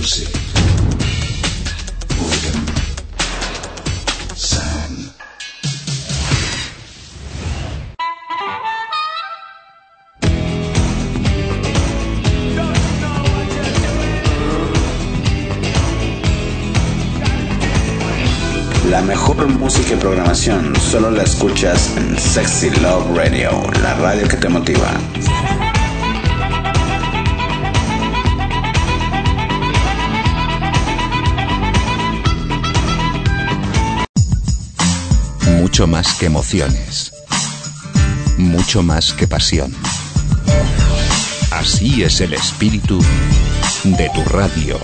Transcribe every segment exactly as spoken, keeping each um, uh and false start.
music, rhythm, sound. La mejor música y programación solo la escuchas en Sexy Love Radio, la radio que te motiva. Mucho más que emociones, mucho más que pasión. Así es el espíritu de tu radio.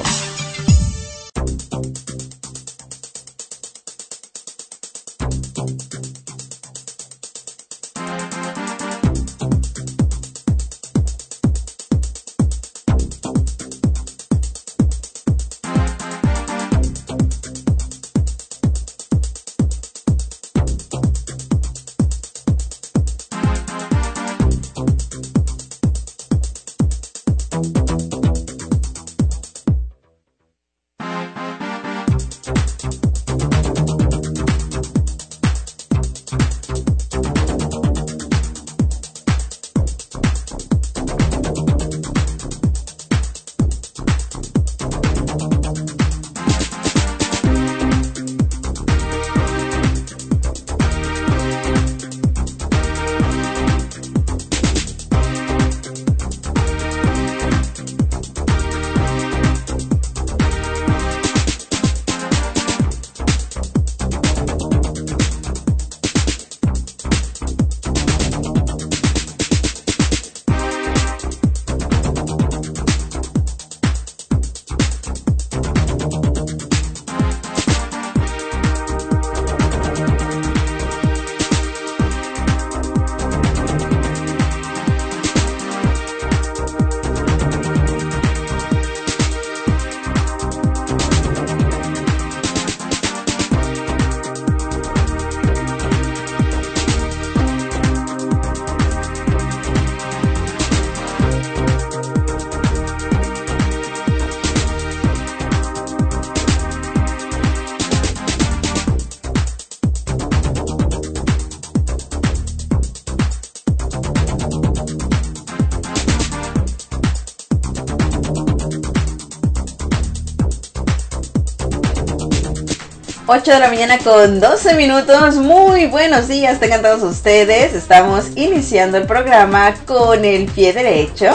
ocho de la mañana con doce minutos. Muy buenos días, tengan todos ustedes. Estamos iniciando el programa con el pie derecho.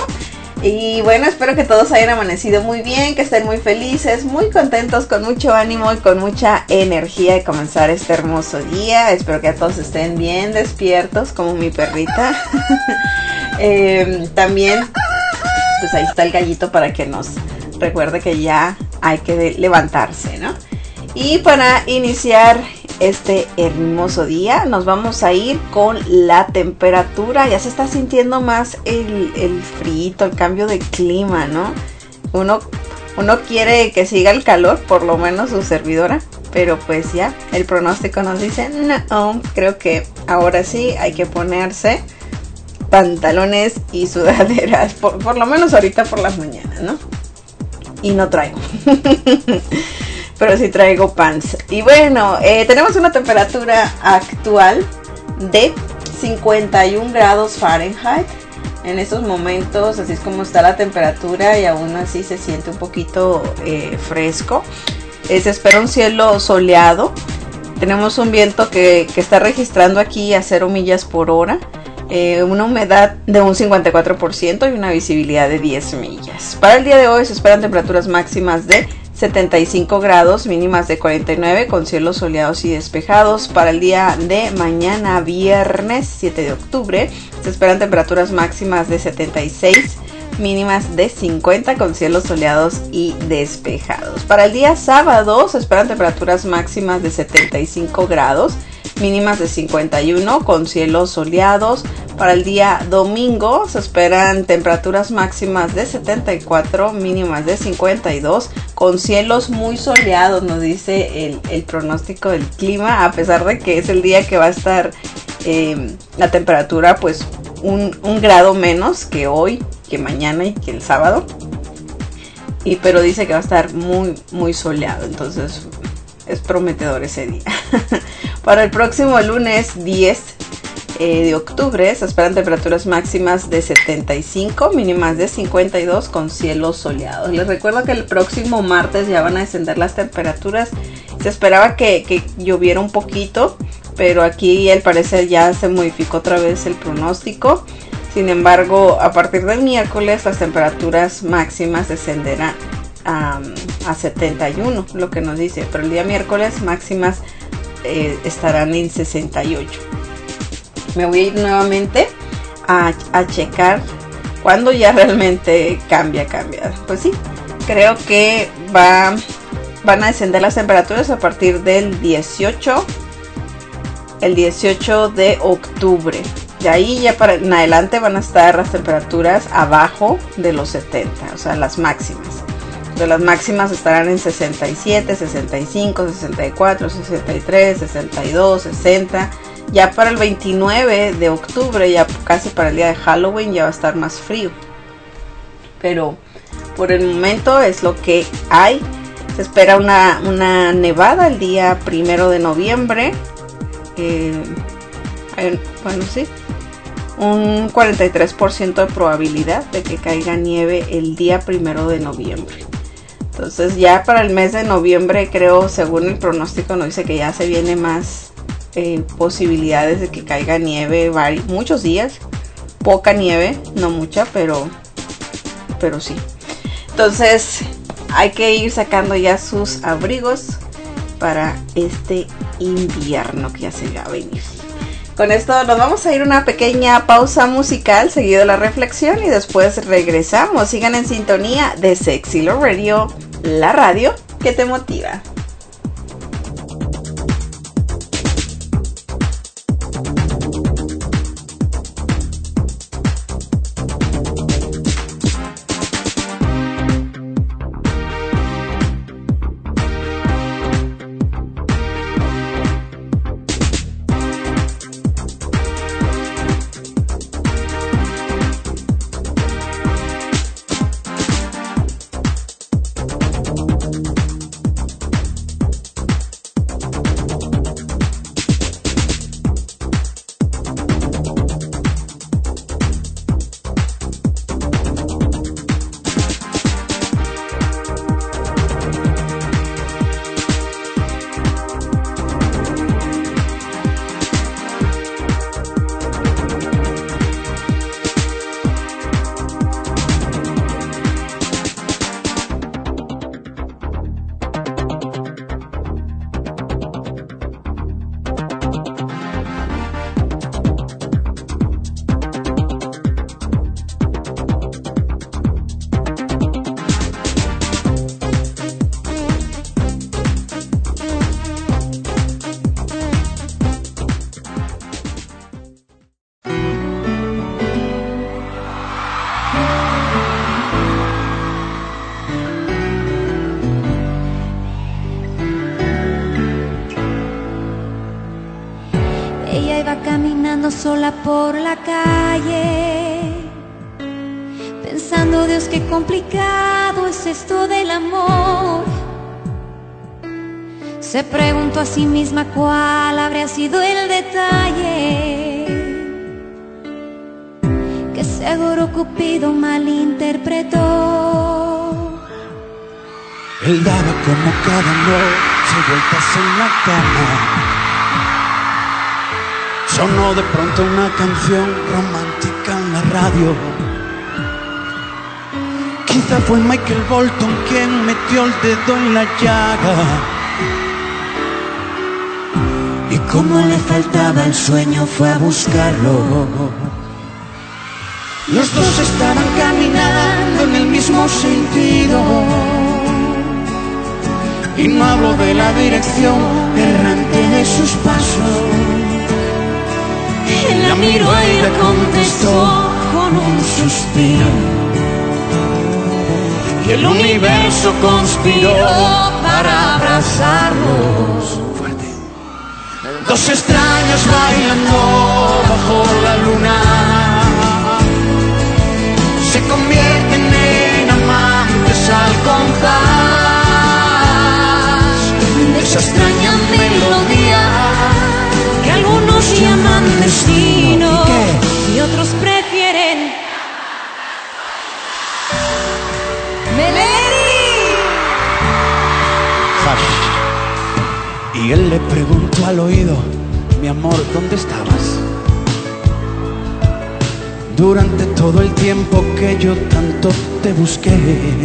Y bueno, espero que todos hayan amanecido muy bien, que estén muy felices, muy contentos, con mucho ánimo y con mucha energía de comenzar este hermoso día. Espero que todos estén bien despiertos, como mi perrita. eh, también, pues ahí está el gallito para que nos recuerde que ya hay que levantarse, ¿no? Y para iniciar este hermoso día, nos vamos a ir con la temperatura. Ya se está sintiendo más el, el frío, el cambio de clima, ¿no? Uno, uno quiere que siga el calor, por lo menos su servidora. Pero pues ya, el pronóstico nos dice, no, creo que ahora sí hay que ponerse pantalones y sudaderas. Por, por lo menos ahorita por las mañanas, ¿no? Y no traigo. Pero sí traigo pants. Y bueno, eh, tenemos una temperatura actual de cincuenta y un grados Fahrenheit. En estos momentos, así es como está la temperatura y aún así se siente un poquito eh, fresco. Eh, se espera un cielo soleado. Tenemos un viento que, que está registrando aquí a cero millas por hora. Eh, una humedad de un cincuenta y cuatro por ciento y una visibilidad de diez millas. Para el día de hoy se esperan temperaturas máximas de setenta y cinco grados, mínimas de cuarenta y nueve, con cielos soleados y despejados. Para el día de mañana, viernes siete de octubre, se esperan temperaturas máximas de setenta y seis, mínimas de cincuenta, con cielos soleados y despejados. Para el día sábado se esperan temperaturas máximas de setenta y cinco grados, mínimas de cincuenta y uno, con cielos soleados. Para el día domingo se esperan temperaturas máximas de setenta y cuatro, mínimas de cincuenta y dos, con cielos muy soleados, nos dice el, el pronóstico del clima, a pesar de que es el día que va a estar eh, la temperatura pues un, un grado menos que hoy, que mañana y que el sábado. y pero dice que va a estar muy muy soleado, entonces es prometedor ese día. Para el próximo lunes diez eh, de octubre se esperan temperaturas máximas de setenta y cinco, mínimas de cincuenta y dos con cielos soleados. Les recuerdo que el próximo martes ya van a descender las temperaturas. Se esperaba que, que lloviera un poquito, pero aquí al parecer ya se modificó otra vez el pronóstico. Sin embargo, a partir del miércoles las temperaturas máximas descenderán a, a setenta y uno, lo que nos dice, pero el día miércoles máximas eh, estarán en sesenta y ocho. Me voy a ir nuevamente a, a checar cuando ya realmente cambia, cambia. Pues sí, creo que va, van a descender las temperaturas a partir del dieciocho, el dieciocho de octubre. De ahí ya para en adelante van a estar las temperaturas abajo de los setenta, o sea, las máximas. De las máximas estarán en sesenta y siete, sesenta y cinco, sesenta y cuatro, sesenta y tres, sesenta y dos, sesenta. Ya para el veintinueve de octubre, ya casi para el día de Halloween, ya va a estar más frío. Pero por el momento es lo que hay. Se espera una, una nevada el día primero de noviembre. Eh, bueno, sí. Un cuarenta y tres por ciento de probabilidad de que caiga nieve el día primero de noviembre. Entonces ya para el mes de noviembre, creo, según el pronóstico, nos dice que ya se viene más eh, posibilidades de que caiga nieve vari- muchos días. Poca nieve, no mucha, pero, pero sí. Entonces hay que ir sacando ya sus abrigos para este invierno que ya se va a venir. Con esto nos vamos a ir a una pequeña pausa musical, seguido de la reflexión, y después regresamos. Sigan en sintonía de Sexy Love Radio, la radio que te motiva. Sola por la calle, pensando, Dios, qué complicado es esto del amor. Se preguntó a sí misma cuál habría sido el detalle que seguro Cupido malinterpretó. Él daba como cada noche vueltas en la cama. Sonó de pronto una canción romántica en la radio. Quizá fue Michael Bolton quien metió el dedo en la llaga. Y como le faltaba el sueño fue a buscarlo. Los dos estaban caminando en el mismo sentido. Y no hablo de la dirección errante de sus pasos. Él la miró y le contestó con un suspiro. Y el universo conspiró para abrazarlos. Fuerte. Dos extraños bailando bajo la luna se convierten en amantes al comienzo. Hash. Y él le preguntó al oído: mi amor, ¿dónde estabas? Durante todo el tiempo que yo tanto te busqué.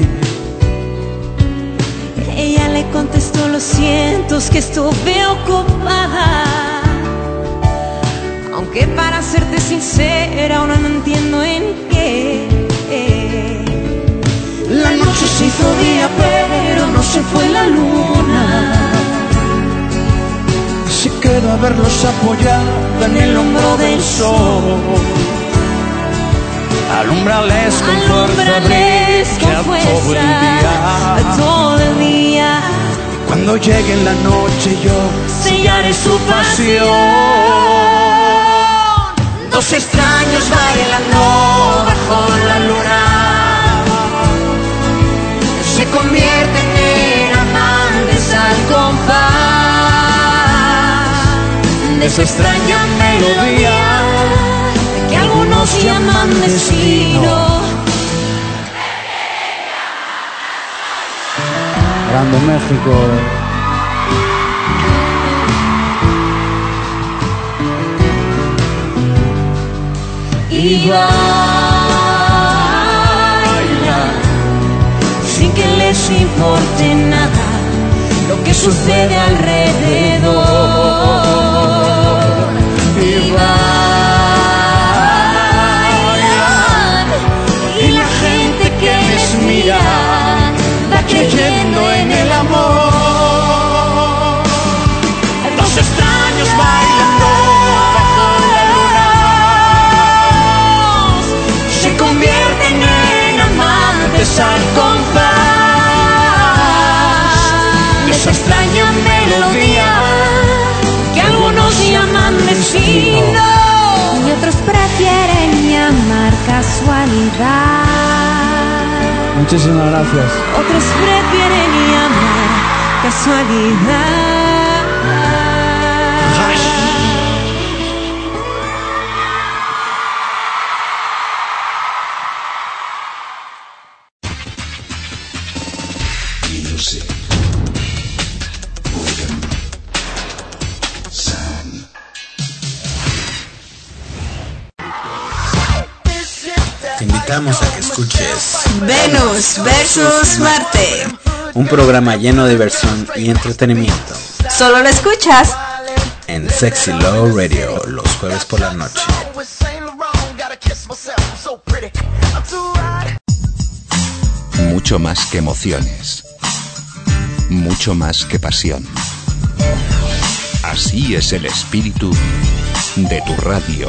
Ella le contestó: lo siento, es que estuve ocupada. Aunque para serte sincera, ahora no entiendo en qué. La noche se hizo día, pero no se fue la luna. Se quedó a verlos apoyada en el hombro del sol. Alumbrales con fuerza, brilla todo el día, todo el día. Cuando llegue la noche yo sellaré su pasión. Dos extraños bailando bajo la luna se convierten en amantes al compás de esa extraña melodía que algunos llaman destino. Grande México. Y baila sin que les importe nada lo que sucede alrededor. Y bailan y la gente que les mira va creyendo en el amor. Dos extraños bailando bajo la luna se convierten en amantes al compás de esa extraña melodía que algunos llaman destino y otros prefieren llamar casualidad. Muchísimas gracias. Otros prefieren llamar casualidad. Te invitamos a que escuches Venus versus Marte. un programa lleno de diversión y entretenimiento Solo lo escuchas en Sexy Love Radio los jueves por la noche. Mucho más que emociones. Mucho más que pasión. Así es el espíritu de tu radio.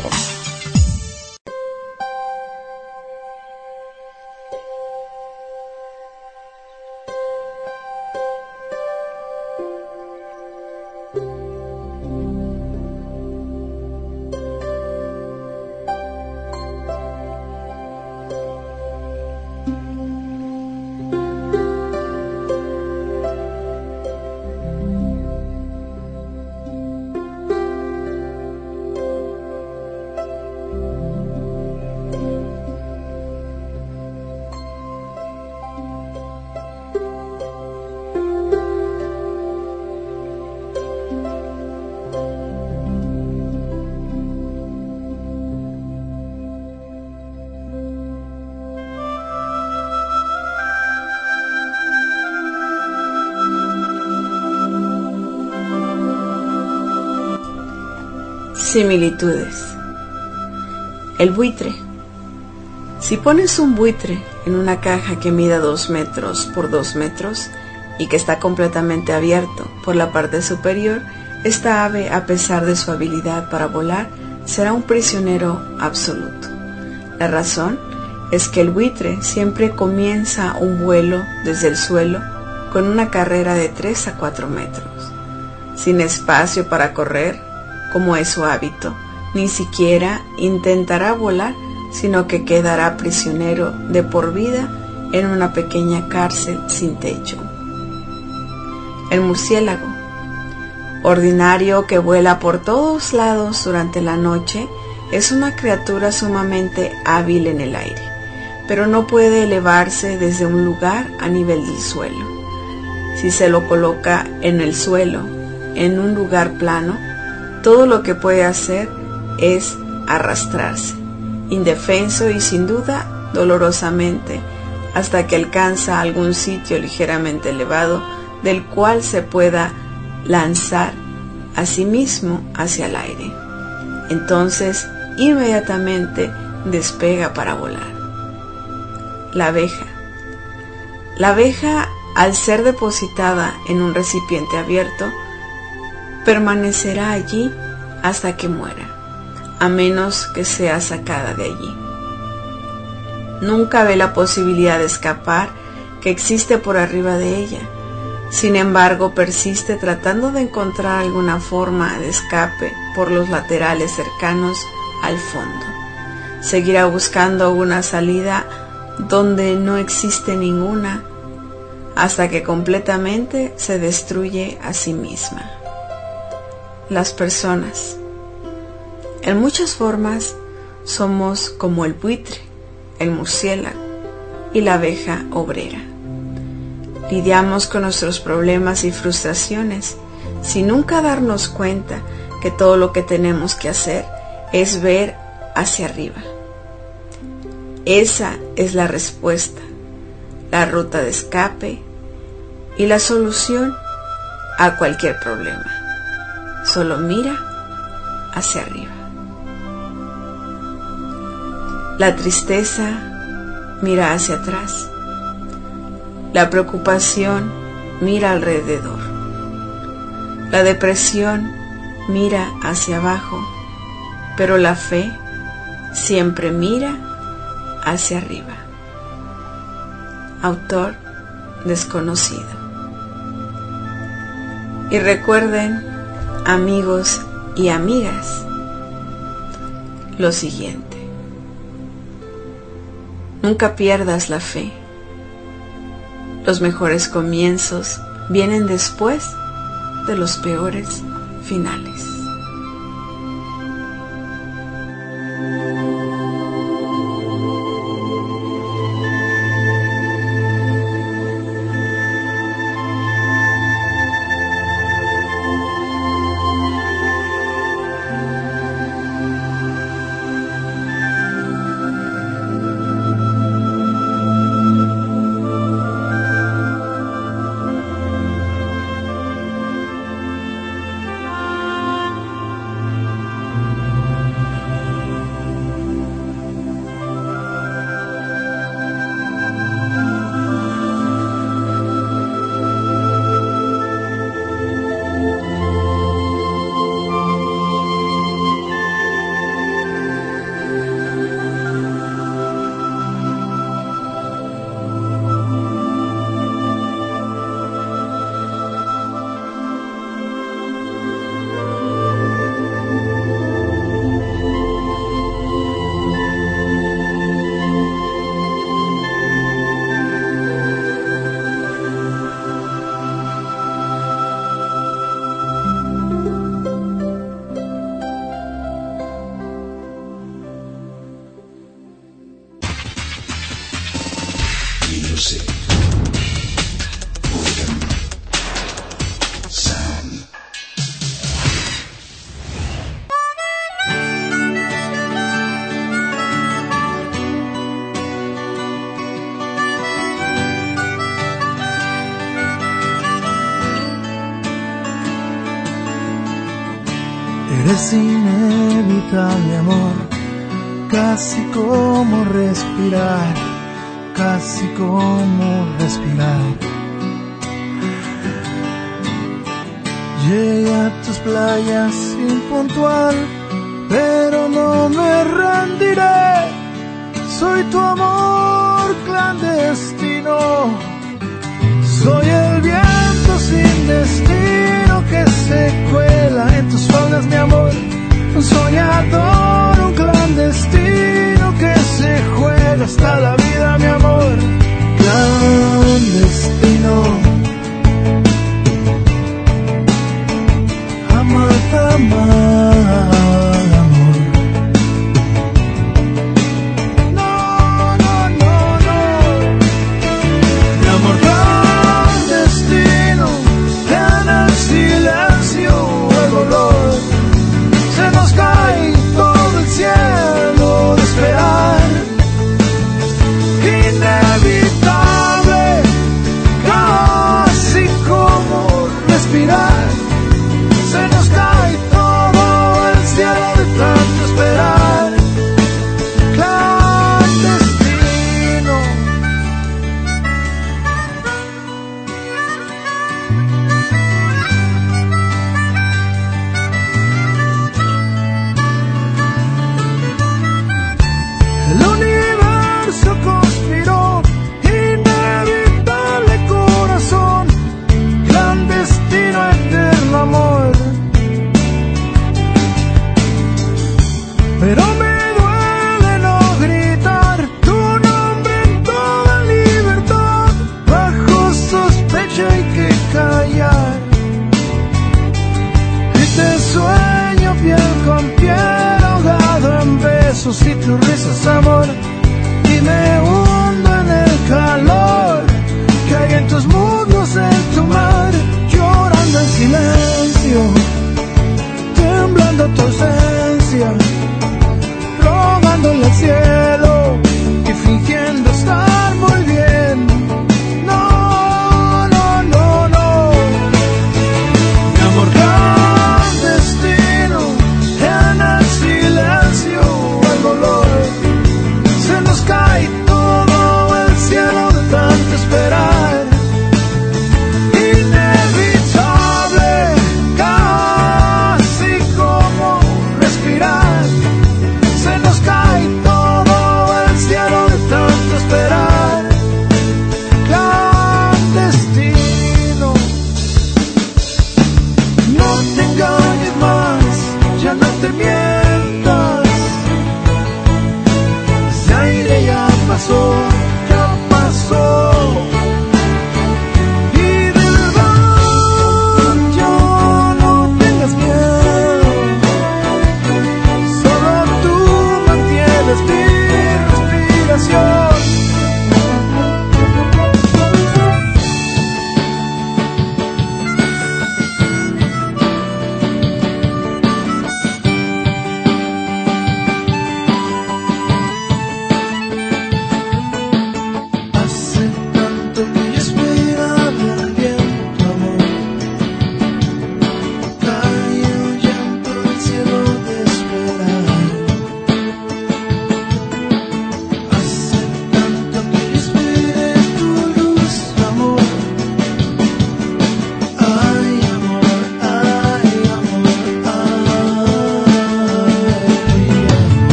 Similitudes. El buitre. Si pones un buitre en una caja que mida dos metros por dos metros y que está completamente abierto por la parte superior, esta ave, a pesar de su habilidad para volar, será un prisionero absoluto. La razón es que el buitre siempre comienza un vuelo desde el suelo con una carrera de tres a cuatro metros, sin espacio para correr, como es su hábito. Ni siquiera intentará volar, sino que quedará prisionero de por vida en una pequeña cárcel sin techo. El murciélago, ordinario que vuela por todos lados durante la noche, es una criatura sumamente hábil en el aire, pero no puede elevarse desde un lugar a nivel del suelo. Si se lo coloca en el suelo, en un lugar plano, todo lo que puede hacer es arrastrarse, indefenso y sin duda dolorosamente, hasta que alcanza algún sitio ligeramente elevado del cual se pueda lanzar a sí mismo hacia el aire. Entonces, inmediatamente despega para volar. La abeja. La abeja, al ser depositada en un recipiente abierto, permanecerá allí hasta que muera, a menos que sea sacada de allí. Nunca ve la posibilidad de escapar que existe por arriba de ella. Sin embargo, persiste tratando de encontrar alguna forma de escape por los laterales cercanos al fondo. Seguirá buscando una salida donde no existe ninguna, hasta que completamente se destruye a sí misma. Las personas. En muchas formas somos como el buitre, el murciélago y la abeja obrera. Lidiamos con nuestros problemas y frustraciones sin nunca darnos cuenta que todo lo que tenemos que hacer es ver hacia arriba. Esa es la respuesta, la ruta de escape y la solución a cualquier problema. Solo mira hacia arriba. La tristeza mira hacia atrás. La preocupación mira alrededor. La depresión mira hacia abajo, pero la fe siempre mira hacia arriba. Autor desconocido. Y recuerden, amigos y amigas, lo siguiente: nunca pierdas la fe. Los mejores comienzos vienen después de los peores finales. Eres inevitable, amor, casi como respirar, casi como respirar. Llegué a tus playas impuntual, pero no me rendiré. Soy tu amor clandestino, soy el viento sin destino que se cuela en tus faldas, mi amor. Un soñador, un clandestino que se juega hasta la vida, mi amor. Clandestino, amar, amar. No, no, no, mi amor clandestino.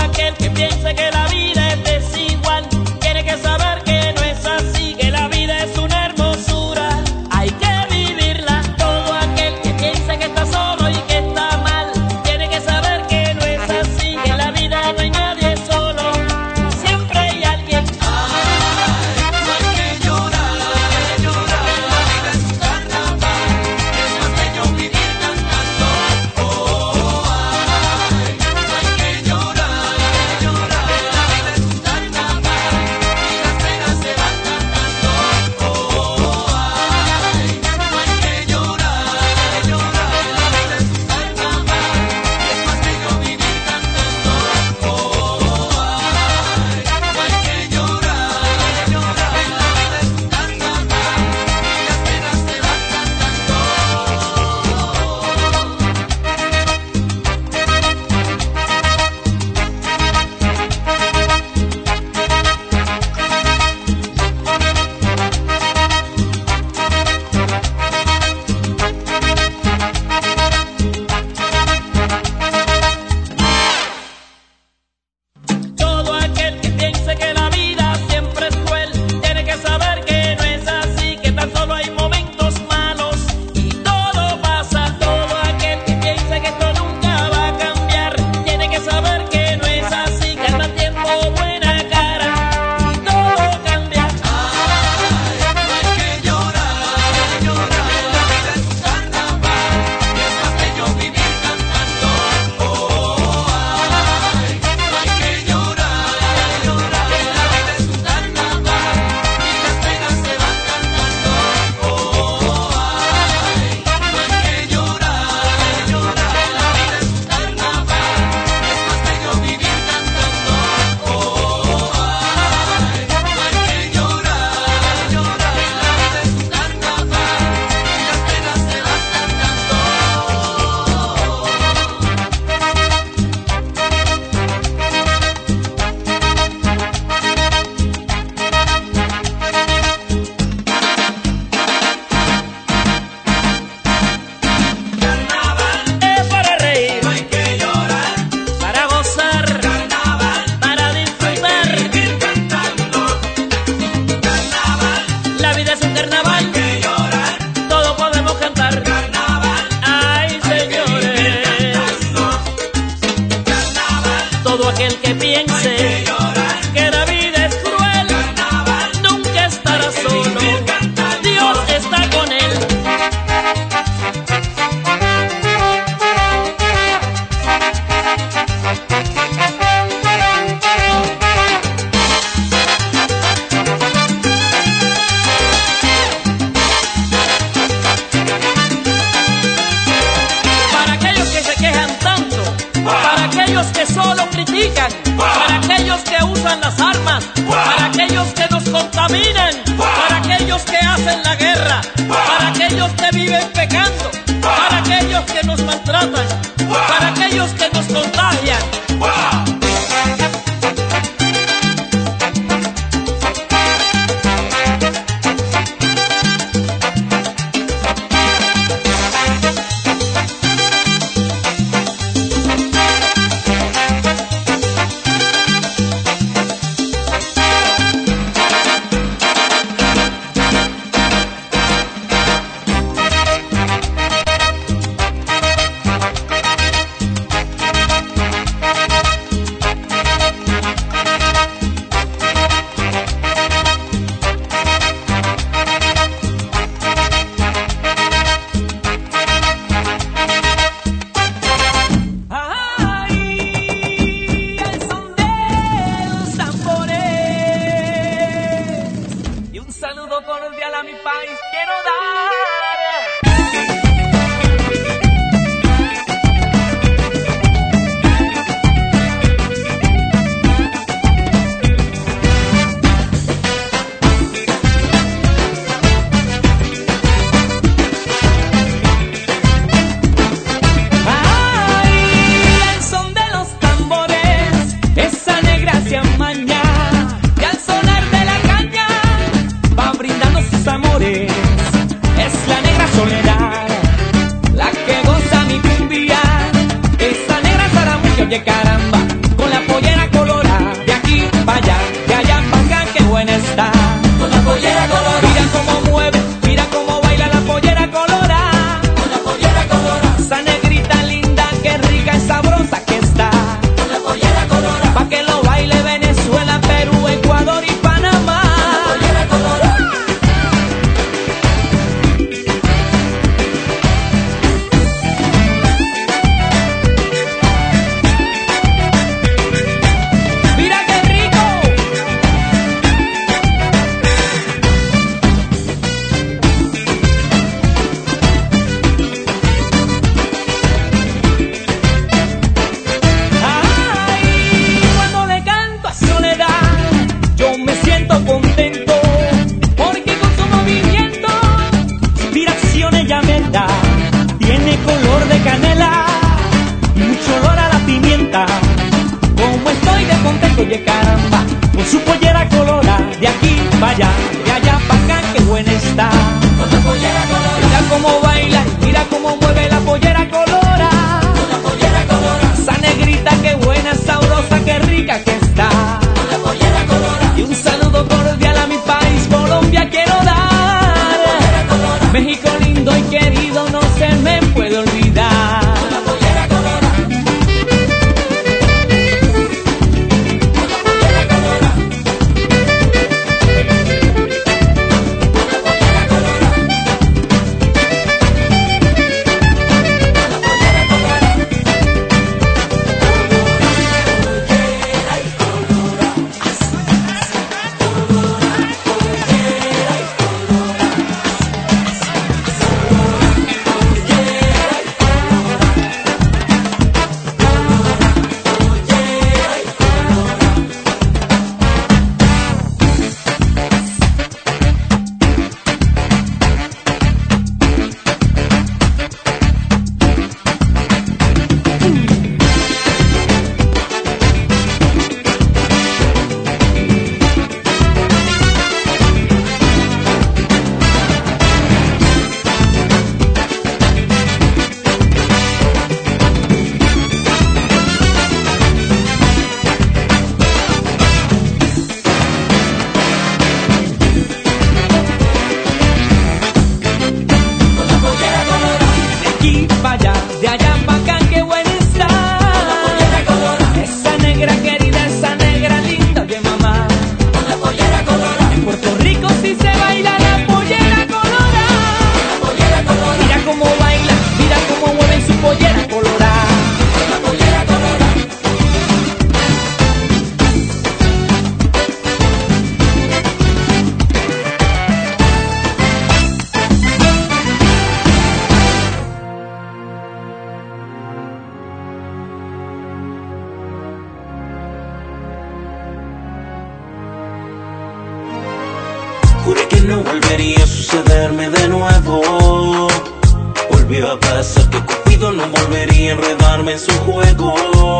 aquel que piense que la vida es desigual tiene que saber que no es así, que la vida es una hermosura, hay que vivirla. Todo aquel que piense que está solo y que está mal tiene que saber que no es así, que en la vida no hay nadie solo, siempre hay alguien. Ay, no hay que llorar, llorar, la vida es un carnaval, es más bello vivir cantando. Oh, ay, no hay que llorar, llorar, la vida es un carnaval y las penas se van cantando. Oh, ay, no hay que llorar, llorar, la vida es un carnaval, es más bello vivir cantando. Oh, ay, no hay que llorar, llorar, la vida es un carnaval y las penas se van Todo aquel que piense que la vida siempre es cruel tiene que saber que no es así, que tan solo hay momentos malos y todo pasa. Todo aquel que piense que esto nunca va a cambiar tiene que saber que no es así, que al mal tiempo buena cara y todo cambia. Ay, no hay que llorar, llorar, la vida es un carnaval y es más bello vivir cantando. Oh, ay, no hay que llorar, llorar, la vida es un carnaval y las penas se van cantando. Oh, ay, no hay que llorar, llorar, la vida es un carnaval, es más bello vivir cantando. Oh, ay, no hay que llorar, llorar, la vida es un carnaval y las penas se van cantando. Es para reír, No hay que llorar, para gozar, carnaval, para disfrutar. vivir cantando. Carnaval, La vida es un carnaval, que llorar, todo podemos cantar. carnaval, Ay, señores, carnaval, todo aquel que piense que llorar, que la vida es cruel carnaval, nunca estará solo, Dios está con él. Para aquellos que se quejan tanto, para aquellos que solo critican, para aquellos que usan las armas, para aquellos que nos contaminan, para aquellos que hacen la guerra, para aquellos que viven pecando, para aquellos que nos maltratan, para aquellos que nos contagian. sabrosa, qué rica que está. Con la pollera colorada. Y un saludo cordial a mi país, Colombia, quiero dar. Con la pollera colorada. México lindo y querido, no se me puede olvidar. Con la pollera colorada. Con la pollera colorada. Juré que no volvería a sucederme de nuevo. Volvió a pasar que Cupido no volvería a enredarme en su juego.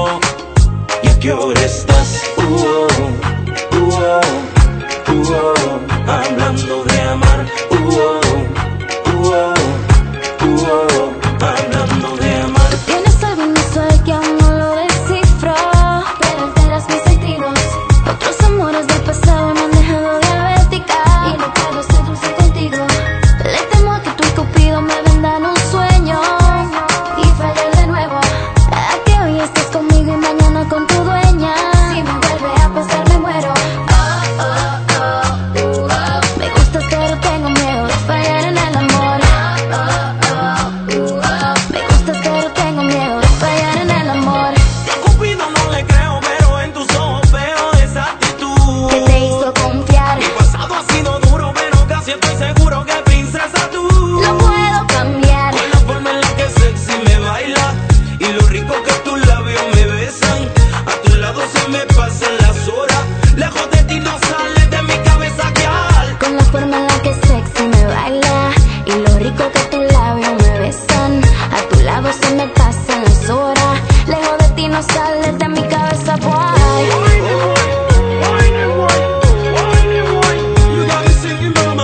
¿Y a qué hora estás? Uh -oh, uh -oh, uh -oh, hablando de amar. Uh -oh, uh -oh, uh -oh, hablando de amar. Tienes algo inusual que aún no lo descifro, pero alteras mis sentidos. Otros amores del pasado me han dejado diabética y no puedo ser dulce contigo. Le temo a que tú y Cupido me vendan un sueño y fallar de nuevo. A que hoy estés conmigo y mañana con tu dueña. Si me vuelve a pasar me muero. Oh, oh, oh, uh, oh. Me gustas pero tengo miedo de fallar en el amor. Oh, oh, oh, uh, oh. Me gustas pero tengo miedo de fallar en el amor. A Cupido no le creo, pero en tus ojos veo esa actitud Que te hizo confiar. Mi pasado ha sido duro, pero casi estoy seguro que princesa tú Lo puedo cambiar. con la forma en la que sexy me baila y lo rico que tus labios me besan. A tu lado se me pasan las horas, lejos de ti no sales de mi cabeza, girl. Con la forma en la que sexy me baila y lo rico que tus labios me besan. A tu lado se me pasan las horas, lejos de ti no sales de mi cabeza, boy. You got me singing, mama.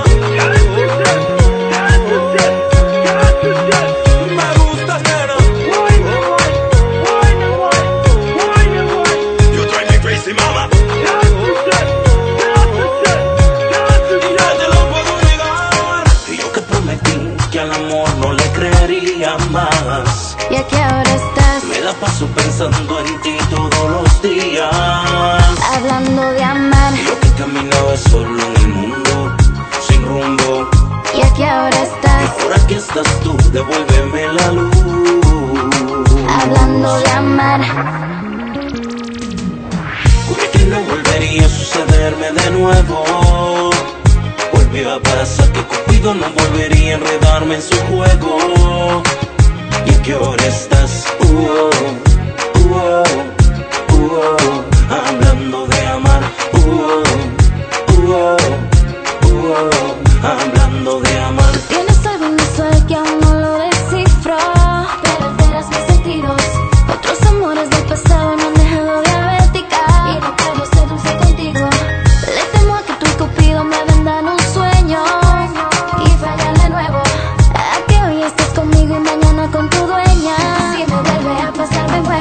Me gusta, nena. You drive me crazy, mama. Y ya te lo puedo negar. Y yo que prometí que al amor no le creería más. ¿Y a qué hora estás? Me la paso pensando en ti todos los días. Hablando de amar. Yo que caminaba solo en el mundo, sin rumbo. ¿Y a qué hora Y estás? ahora que estás tú, devuélveme la luz. Hablando de amar. Juré que no volvería a sucederme de nuevo. Volvió a pasar que Cupido no volvería a enredarme en su juego. ¿Y a qué hora estás? Uh -oh, uh -oh, uh -oh, hablando de amar. Uh -oh, uh -oh, uh -oh, hablando de amar. Tienes algo inusual que aún no lo descifro, pero alteras mis sentidos. Otros amores del pasado me han dejado diabética y no puedo ser dulce contigo. Le temo a que tú y Cupido me vendan un sueño y fallar de nuevo. A que hoy estés conmigo y mañana con tu dueña. Si me vuelve a pasar me muero.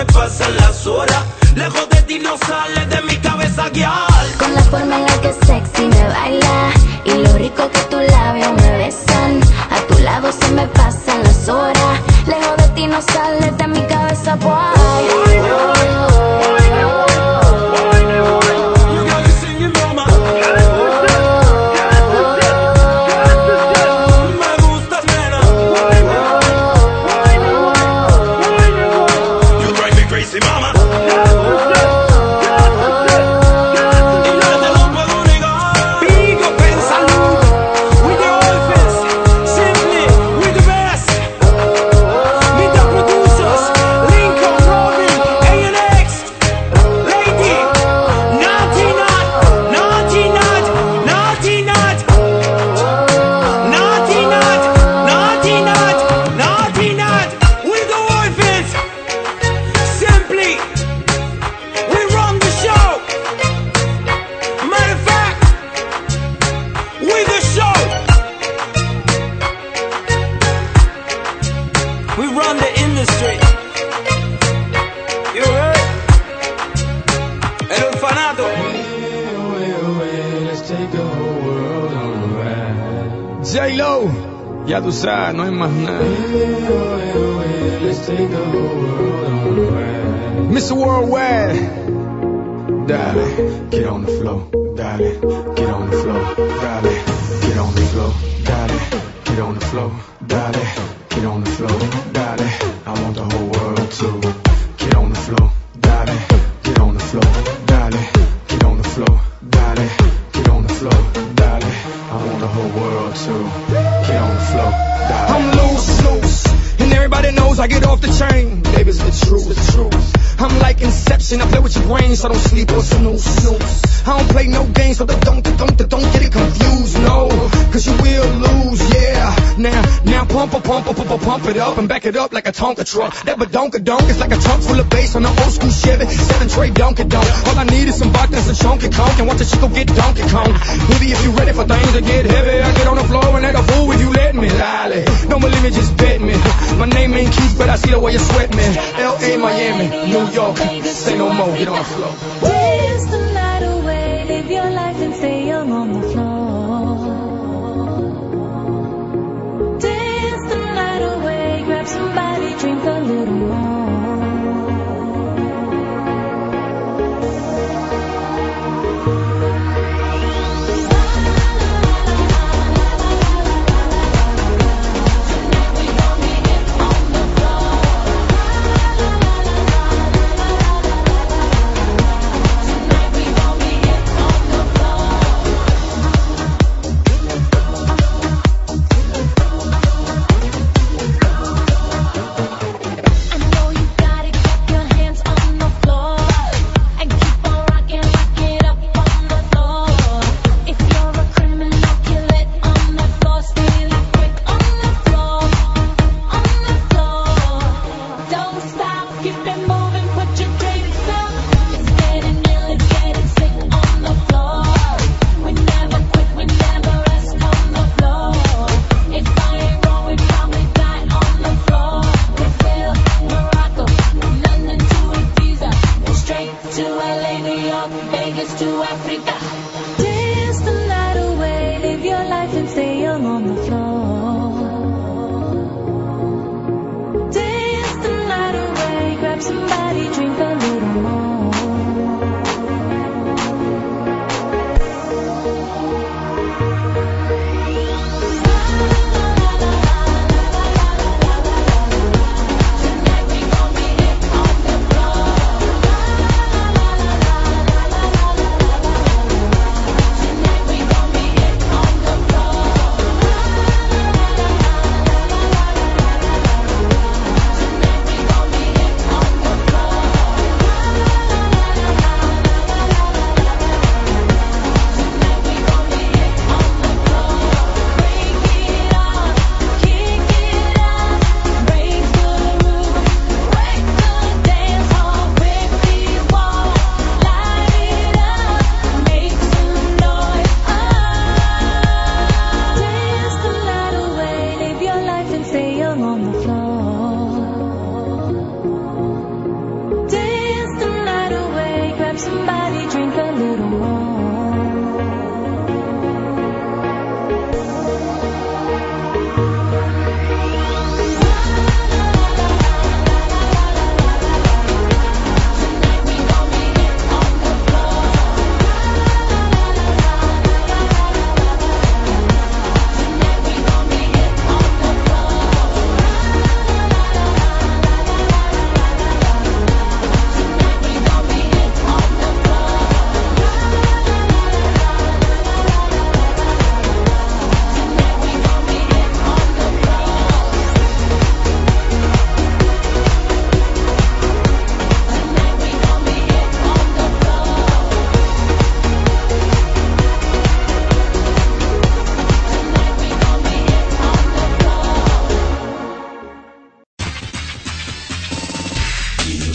pasan las horas. Lejos de ti no sale de mi cabeza, guiar. Con la forma en la que sexy me baila y lo rico que tus labios me besan, a tu lado se me pasan las horas. Lejos de ti no sale de mi cabeza, boy. Ya tú sabes, no hay más nada. mister Worldwide, dale, get on the floor, dale, get on the floor, dale, get on the floor, dale, get on the floor, dale, get on the floor, dale. I want the whole world to get on the floor, dale, get on the floor, dale, get on the floor, dale, get on the floor, dale. I want the whole world to get on the floor. I'm loose, loose, and everybody knows I get off the chain. Baby, it's the truth, the truth. I'm like Inception, I play with your brain, so I don't sleep or snooze, snooze. I don't play no games, so don't, don't, don't, don't get it confused, no. Cause you will lose, yeah. Now, now pump, pump, pump, pump, pump it up and back it up like a Tonka truck. That badonka-donk is like a trunk full of bass on an old school Chevy, seven tray Donkey Donk. All I need is some vodka and some chunky conk, and watch the chico get Donkey Kong. Maybe if you ready for things to get heavy, I get on the floor and act a fool if you let me, lolly. Don't believe me, just bet me. My name ain't Keith, but I see the way you sweat me. L A, Miami, New York, say no more, get on the floor. Dance the night away, live your life and stay young on the floor. Dance the night away, grab somebody, drink a little more.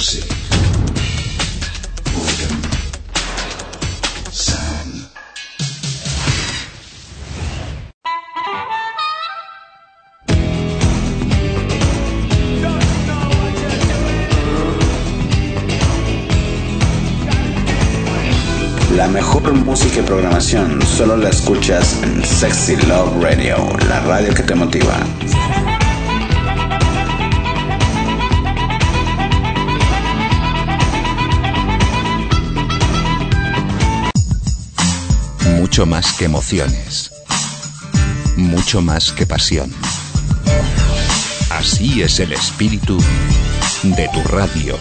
music, organ, sound. La mejor música y programación solo la escuchas en Sexy Love Radio, la radio que te motiva. Mucho más que emociones, mucho más que pasión. Así es el espíritu de tu radio.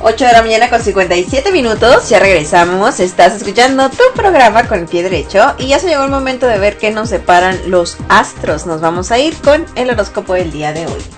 ocho de la mañana con cincuenta y siete minutos, ya regresamos, estás escuchando tu programa con el pie derecho y ya se llegó el momento de ver qué nos separan los astros. Nos vamos a ir con el horóscopo del día de hoy.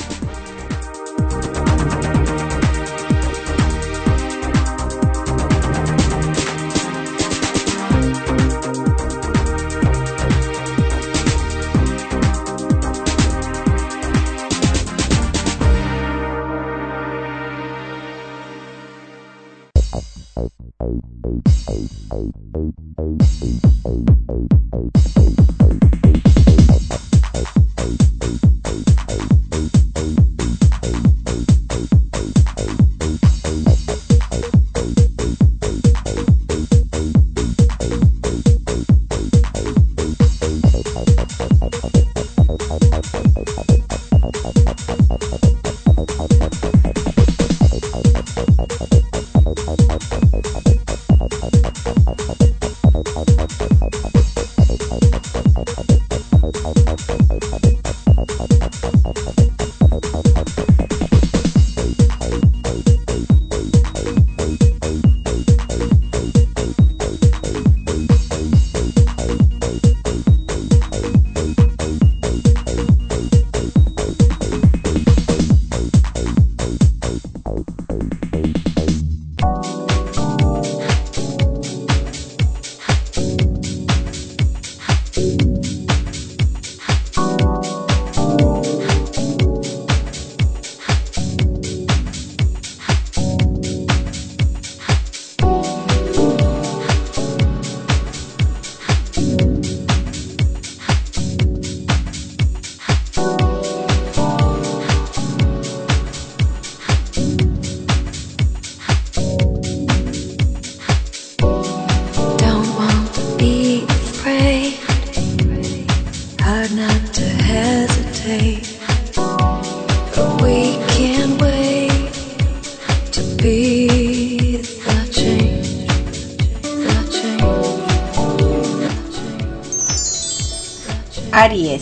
Aries.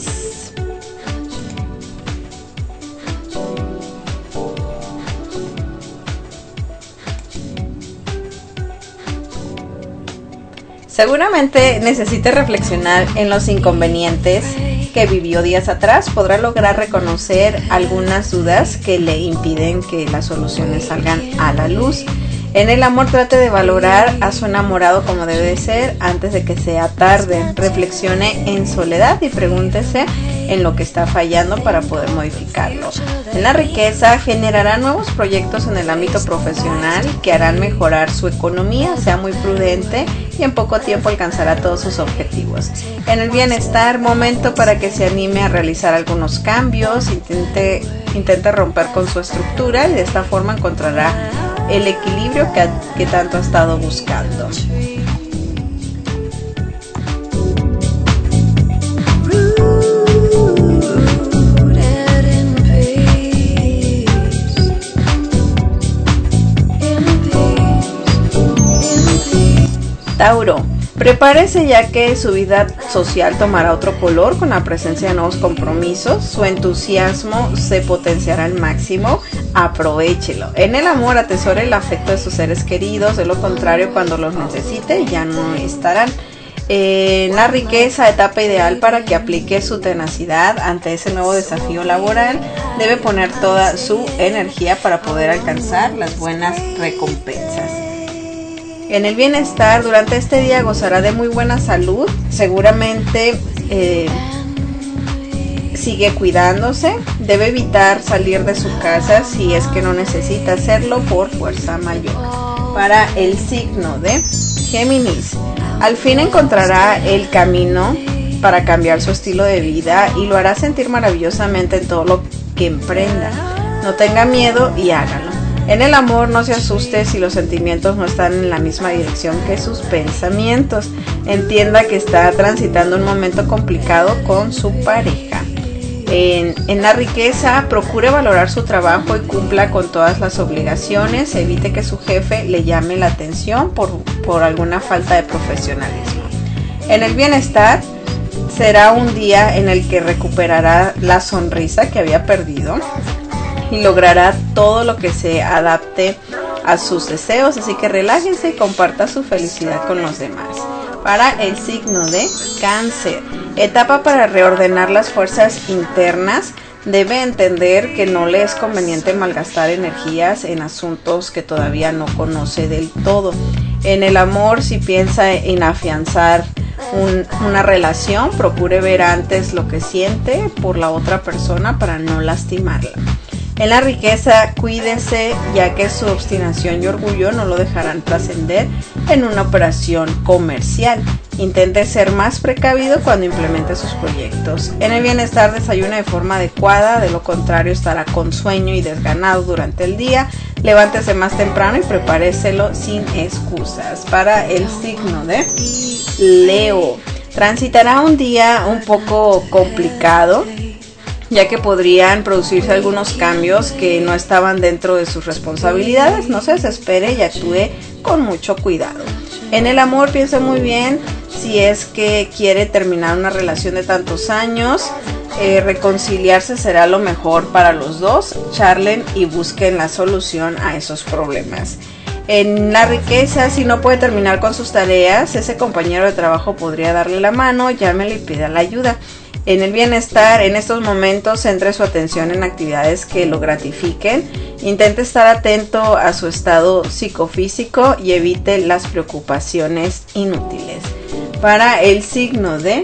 Seguramente necesite reflexionar en los inconvenientes que vivió días atrás. Podrá lograr reconocer algunas dudas que le impiden que las soluciones salgan a la luz. En el amor, trate de valorar a su enamorado como debe de ser antes de que sea tarde. Reflexione en soledad y pregúntese en lo que está fallando para poder modificarlo. En la riqueza, generará nuevos proyectos en el ámbito profesional que harán mejorar su economía. Sea muy prudente y en poco tiempo alcanzará todos sus objetivos. En el bienestar, momento para que se anime a realizar algunos cambios, intente, intente romper con su estructura y de esta forma encontrará el equilibrio que, que tanto ha estado buscando. Tauro, prepárese ya que su vida social tomará otro color con la presencia de nuevos compromisos. Su entusiasmo se potenciará al máximo. Aprovéchelo. En el amor, atesore el afecto de sus seres queridos. De lo contrario, cuando los necesite ya no estarán. En la riqueza, etapa ideal para que aplique su tenacidad ante ese nuevo desafío laboral. Debe poner toda su energía para poder alcanzar las buenas recompensas. En el bienestar, durante este día gozará de muy buena salud. Seguramente eh, sigue cuidándose. Debe evitar salir de su casa si es que no necesita hacerlo por fuerza mayor. Para el signo de Géminis, al fin encontrará el camino para cambiar su estilo de vida y lo hará sentir maravillosamente en todo lo que emprenda. No tenga miedo y hágalo. En el amor, no se asuste si los sentimientos no están en la misma dirección que sus pensamientos. Entienda que está transitando un momento complicado con su pareja. En, en la riqueza, procure valorar su trabajo y cumpla con todas las obligaciones. Evite que su jefe le llame la atención por, por alguna falta de profesionalismo. En el bienestar, será un día en el que recuperará la sonrisa que había perdido y logrará todo lo que se adapte a sus deseos, así que relájese y comparta su felicidad con los demás. Para el signo de Cáncer, etapa para reordenar las fuerzas internas. Debe entender que no le es conveniente malgastar energías en asuntos que todavía no conoce del todo. En el amor, si piensa en afianzar un, una relación, procure ver antes lo que siente por la otra persona para no lastimarla. En la riqueza, cuídese, ya que su obstinación y orgullo no lo dejarán trascender en una operación comercial. Intente ser más precavido cuando implemente sus proyectos. En el bienestar, desayune de forma adecuada, de lo contrario estará con sueño y desganado durante el día. Levántese más temprano y prepáreselo sin excusas. Para el signo de Leo, transitará un día un poco complicado, ya que podrían producirse algunos cambios que no estaban dentro de sus responsabilidades. No se desespere y actúe con mucho cuidado. En el amor, piense muy bien si es que quiere terminar una relación de tantos años. Eh, reconciliarse será lo mejor para los dos. Charlen y busquen la solución a esos problemas. En la riqueza, si no puede terminar con sus tareas, ese compañero de trabajo podría darle la mano, llámele y pida la ayuda. En el bienestar, en estos momentos, centre su atención en actividades que lo gratifiquen. Intente estar atento a su estado psicofísico y evite las preocupaciones inútiles. Para el signo de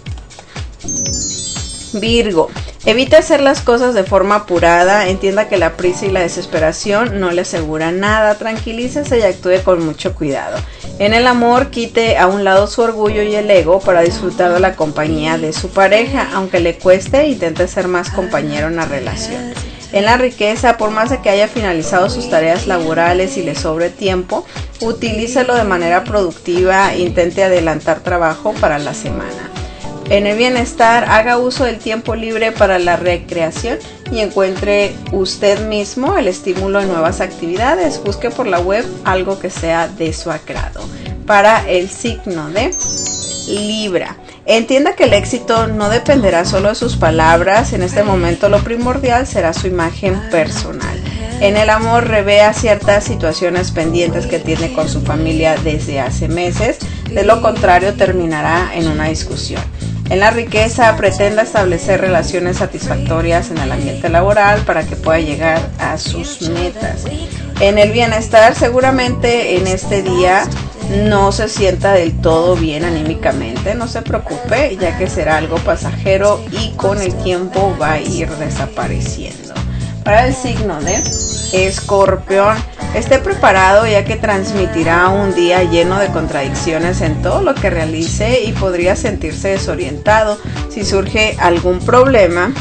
Virgo, evite hacer las cosas de forma apurada. Entienda que la prisa y la desesperación no le aseguran nada. Tranquilícese y actúe con mucho cuidado. En el amor, quite a un lado su orgullo y el ego para disfrutar de la compañía de su pareja. Aunque le cueste, intente ser más compañero en la relación. En la riqueza, por más de que haya finalizado sus tareas laborales y le sobre tiempo, utilícelo de manera productiva. Intente adelantar trabajo para la semana. En el bienestar, haga uso del tiempo libre para la recreación y encuentre usted mismo el estímulo de nuevas actividades. Busque por la web algo que sea de su agrado. Para el signo de Libra, entienda que el éxito no dependerá solo de sus palabras. En este momento lo primordial será su imagen personal. En el amor, revea ciertas situaciones pendientes que tiene con su familia desde hace meses. De lo contrario, terminará en una discusión. En la riqueza, pretenda establecer relaciones satisfactorias en el ambiente laboral para que pueda llegar a sus metas. En el bienestar, seguramente en este día no se sienta del todo bien anímicamente. No se preocupe, ya que será algo pasajero y con el tiempo va a ir desapareciendo. Para el signo de Escorpión, esté preparado, ya que transmitirá un día lleno de contradicciones en todo lo que realice y podría sentirse desorientado. Si surge algún problema,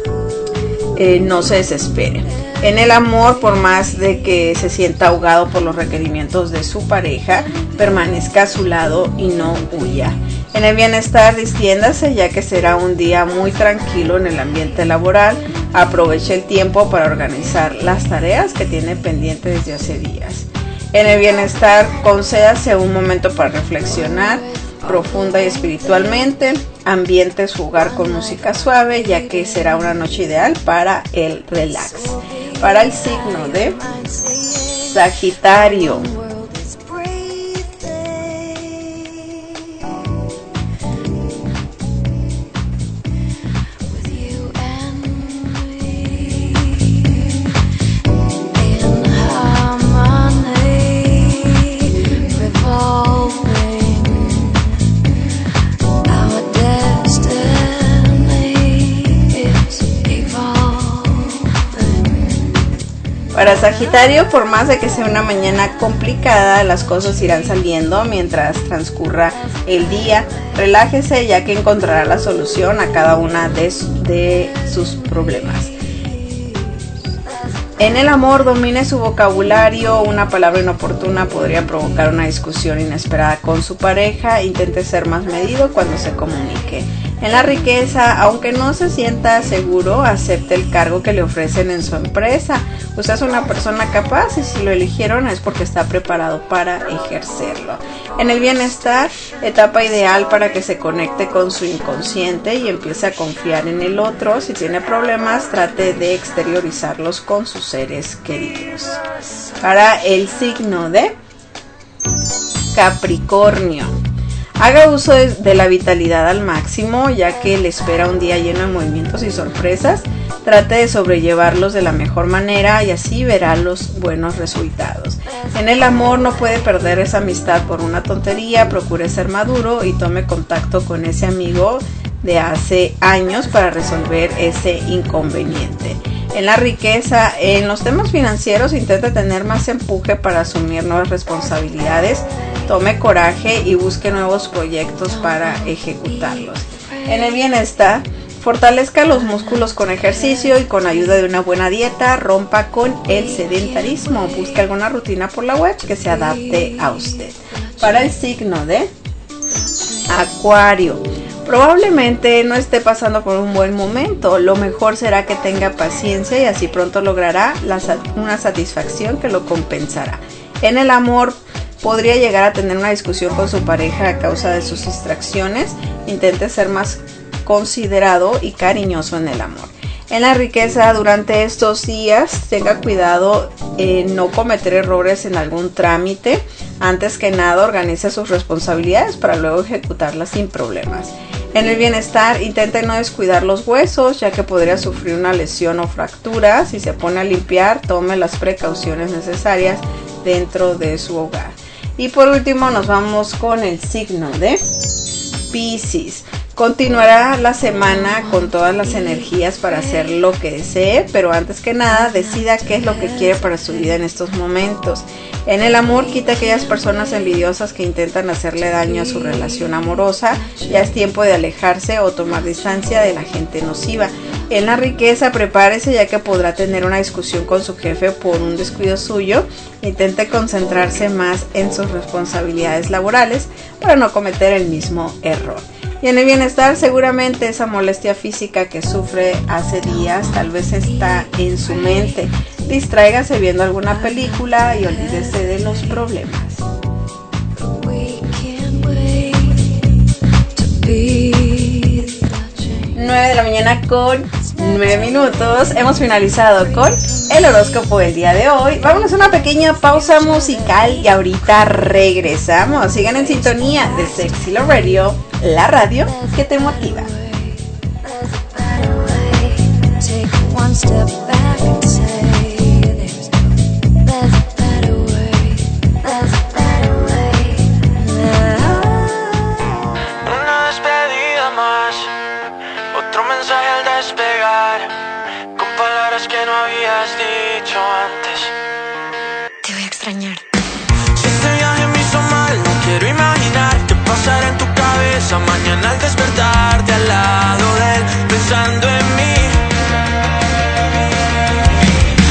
eh, no se desespere. En el amor, por más de que se sienta ahogado por los requerimientos de su pareja, permanezca a su lado y no huya. En el bienestar, distiéndase, ya que será un día muy tranquilo en el ambiente laboral. Aproveche el tiempo para organizar las tareas que tiene pendientes desde hace días. En el bienestar, concédase un momento para reflexionar profunda y espiritualmente. Ambiente su hogar con música suave, ya que será una noche ideal para el relax. Para el signo de Sagitario, Para Sagitario, por más de que sea una mañana complicada, las cosas irán saliendo mientras transcurra el día. Relájese, ya que encontrará la solución a cada una de, de sus problemas. En el amor, domine su vocabulario. Una palabra inoportuna podría provocar una discusión inesperada con su pareja. Intente ser más medido cuando se comunique. En la riqueza, aunque no se sienta seguro, acepte el cargo que le ofrecen en su empresa. Usted es una persona capaz y si lo eligieron es porque está preparado para ejercerlo. En el bienestar, etapa ideal para que se conecte con su inconsciente y empiece a confiar en el otro. Si tiene problemas, trate de exteriorizarlos con sus seres queridos. Para el signo de Capricornio, haga uso de la vitalidad al máximo, ya que le espera un día lleno de movimientos y sorpresas. Trate de sobrellevarlos de la mejor manera y así verá los buenos resultados. En el amor, no puede perder esa amistad por una tontería. Procure ser maduro y tome contacto con ese amigo de hace años para resolver ese inconveniente. En la riqueza, en los temas financieros, intente tener más empuje para asumir nuevas responsabilidades. Tome coraje y busque nuevos proyectos para ejecutarlos. En el bienestar, fortalezca los músculos con ejercicio y con ayuda de una buena dieta. Rompa con el sedentarismo. Busque alguna rutina por la web que se adapte a usted. Para el signo de Acuario, probablemente no esté pasando por un buen momento. Lo mejor será que tenga paciencia y así pronto logrará la, una satisfacción que lo compensará. En el amor, podría llegar a tener una discusión con su pareja a causa de sus distracciones. Intente ser más considerado y cariñoso en el amor. En la riqueza, durante estos días, tenga cuidado en no cometer errores en algún trámite. Antes que nada, organice sus responsabilidades para luego ejecutarlas sin problemas. En el bienestar, intente no descuidar los huesos, ya que podría sufrir una lesión o fractura. Si se pone a limpiar, tome las precauciones necesarias dentro de su hogar. Y por último, nos vamos con el signo de Piscis. Continuará la semana con todas las energías para hacer lo que desee, pero antes que nada decida qué es lo que quiere para su vida en estos momentos. En el amor, quita aquellas personas envidiosas que intentan hacerle daño a su relación amorosa. Ya es tiempo de alejarse o tomar distancia de la gente nociva. En la riqueza, prepárese ya que podrá tener una discusión con su jefe por un descuido suyo. Intente concentrarse más en sus responsabilidades laborales para no cometer el mismo error. Y en el bienestar, seguramente esa molestia física que sufre hace días tal vez está en su mente. Distráigase viendo alguna película y olvídese de los problemas. nueve de la mañana con nueve minutos. Hemos finalizado con el horóscopo del día de hoy. Vámonos a una pequeña pausa musical y ahorita regresamos. Sigan en sintonía de Sexy Love Radio, la radio que te motiva. Una despedida más, otro mensaje al despegar, con palabras que no habías dicho antes. Te voy a extrañar. Si este viaje me hizo mal, no quiero imaginar qué pasará en tu cabeza mañana al despertarte al lado de él, pensando en mí.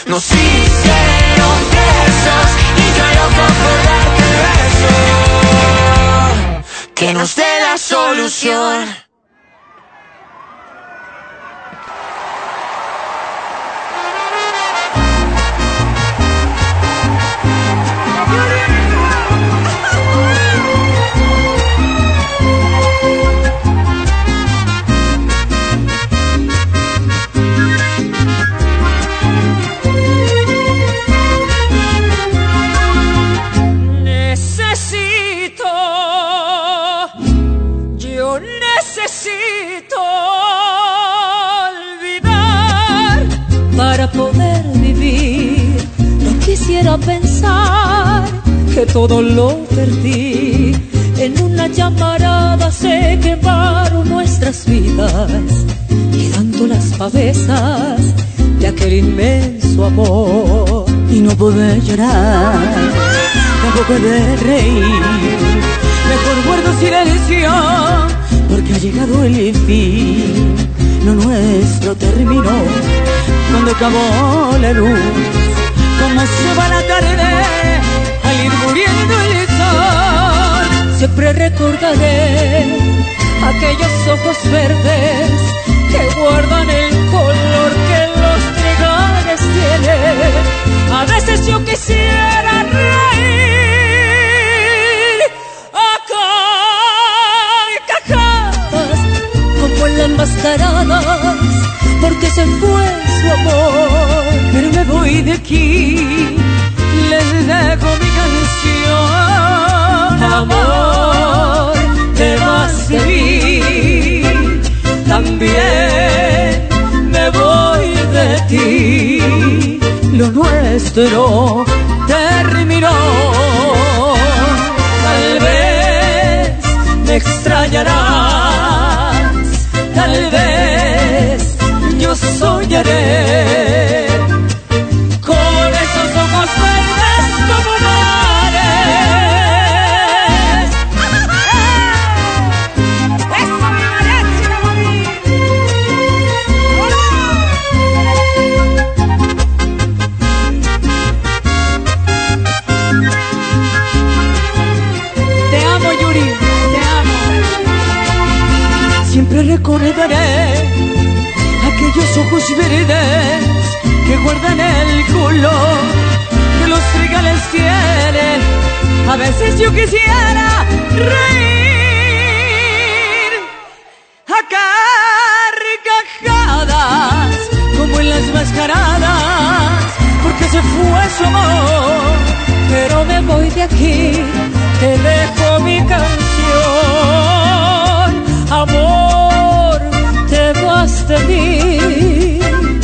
nos hicieron presos y yo loco por darte un beso que nos dé la solución. Poder vivir, no quisiera pensar que todo lo perdí. En una llamarada se quemaron nuestras vidas, quedando las pavesas de aquel inmenso amor. Y no poder llorar, tampoco de reír, mejor guardo silencio, porque ha llegado el fin. Lo nuestro terminó cuando acabó la luz, como se va la tarde al ir muriendo el sol. Siempre recordaré aquellos ojos verdes que guardan el color que los trigales tienen. A veces yo quisiera reír a carcajadas como en las mascaradas, porque se fue su amor. Pero me voy de aquí, les dejo mi canción. Amor, te vas de mí, también me voy de ti. Lo nuestro terminó, tal vez me extrañarás, tal vez yo soñaré con esos ojos verdes como mares. ¡Eso me merece la morir! Te amo, Yuri, te amo. Siempre recordaré aquellos ojos verdes que guardan el color que los trigales tienen. A veces yo quisiera reír a carcajadas como en las mascaradas, porque se fue su amor. Pero me voy de aquí, te dejo mi canción. Amor, te vas de mí,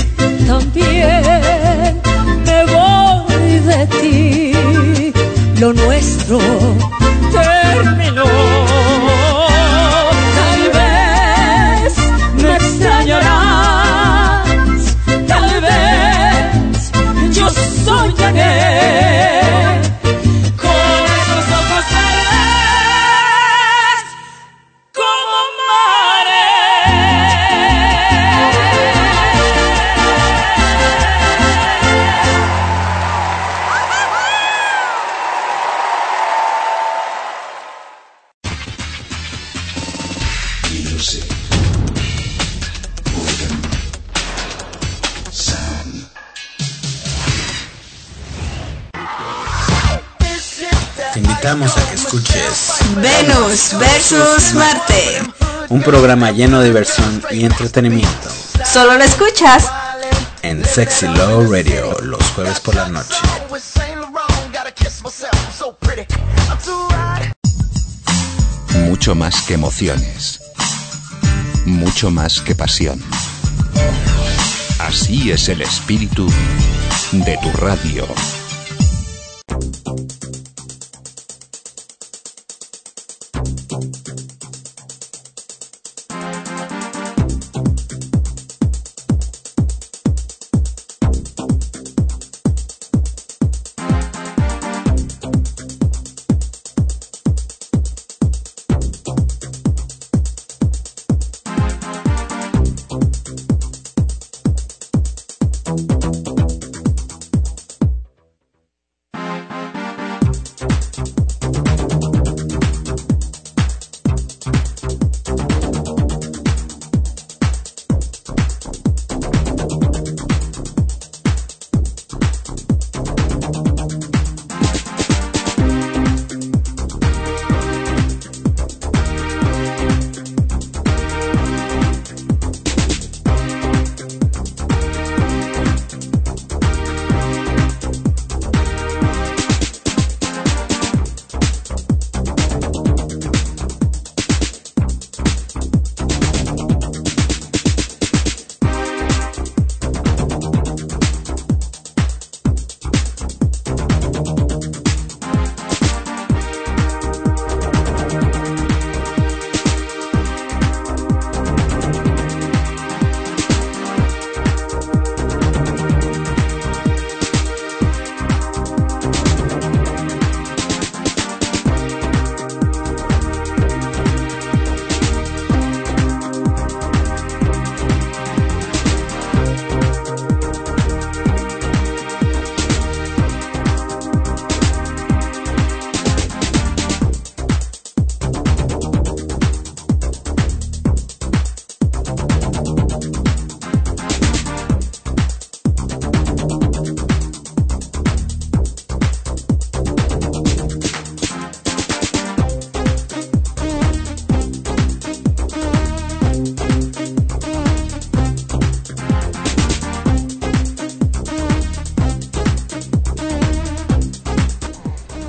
también me voy de ti. Lo nuestro terminó, tal vez me extrañarás, tal vez yo soñaré con esos ojos verdes como Te invitamos a que escuches Venus versus Marte, un programa lleno de diversión y entretenimiento. Solo lo escuchas en Sexy Love Radio los jueves por la noche. Mucho más que emociones. Mucho más que pasión. Así es el espíritu de tu radio.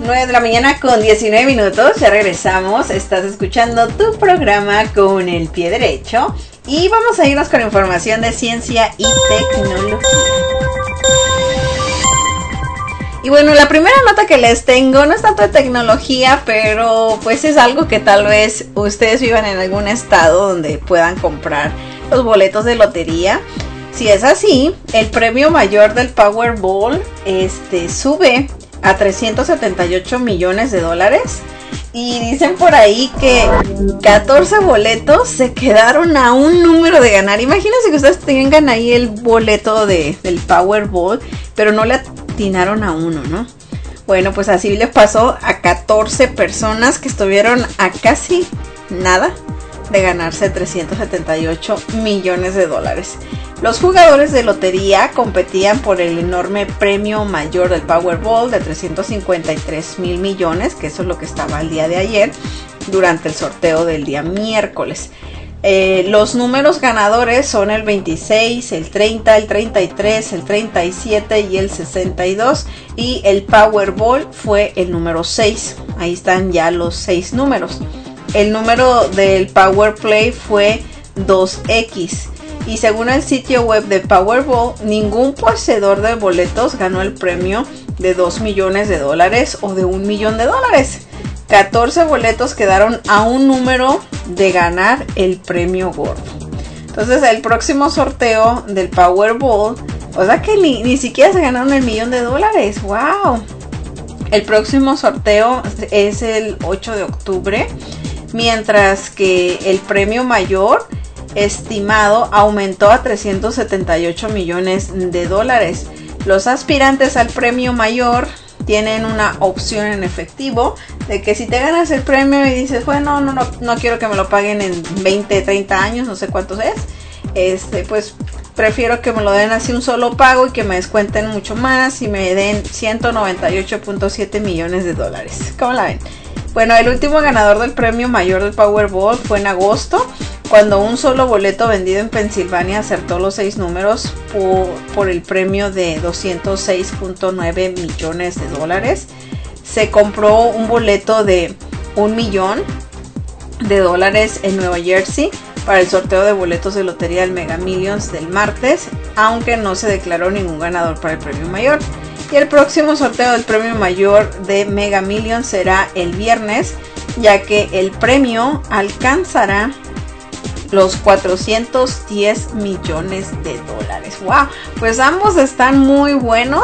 nueve de la mañana con diecinueve minutos, ya regresamos. Estás escuchando tu programa Con el Pie Derecho y vamos a irnos con información de ciencia y tecnología. Y bueno, la primera nota que les tengo no es tanto de tecnología, pero pues es algo que tal vez ustedes vivan en algún estado donde puedan comprar los boletos de lotería. Si es así, el premio mayor del Powerball este, sube a trescientos setenta y ocho millones de dólares. Y dicen por ahí que catorce boletos se quedaron a un número de ganar. Imagínense que ustedes tengan ahí el boleto de, del Powerball, pero no le atinaron a uno, ¿no? Bueno, pues así le pasó a catorce personas que estuvieron a casi nada de ganarse trescientos setenta y ocho millones de dólares. Los jugadores de lotería competían por el enorme premio mayor del Powerball de trescientos cincuenta y tres mil millones, que eso es lo que estaba el día de ayer, durante el sorteo del día miércoles. Eh, los números ganadores son el veintiséis, el treinta, el treinta y tres, el treinta y siete y el sesenta y dos, y el Powerball fue el número seis. Ahí están ya los seis números. El número del Power Play fue dos equis. Y según el sitio web de Powerball, ningún poseedor de boletos ganó el premio de dos millones de dólares o de un millón de dólares. catorce boletos quedaron a un número de ganar el premio gordo. Entonces el próximo sorteo del Powerball, o sea que ni, ni siquiera se ganaron el millón de dólares. ¡Wow! El próximo sorteo es el ocho de octubre, mientras que el premio mayor estimado aumentó a trescientos setenta y ocho millones de dólares. Los aspirantes al premio mayor tienen una opción en efectivo de que si te ganas el premio y dices, bueno, no, no, no quiero que me lo paguen en veinte, treinta años, no sé cuántos es, este, pues prefiero que me lo den así un solo pago y que me descuenten mucho más y me den ciento noventa y ocho punto siete millones de dólares. ¿Cómo la ven? Bueno, el último ganador del premio mayor del Powerball fue en agosto, cuando un solo boleto vendido en Pensilvania acertó los seis números por, por el premio de doscientos seis punto nueve millones de dólares. Se compró un boleto de un millón de dólares en Nueva Jersey para el sorteo de boletos de lotería del Mega Millions del martes, aunque no se declaró ningún ganador para el premio mayor. Y el próximo sorteo del premio mayor de Mega Millions será el viernes, ya que el premio alcanzará los cuatrocientos diez millones de dólares. ¡Wow! Pues ambos están muy buenos.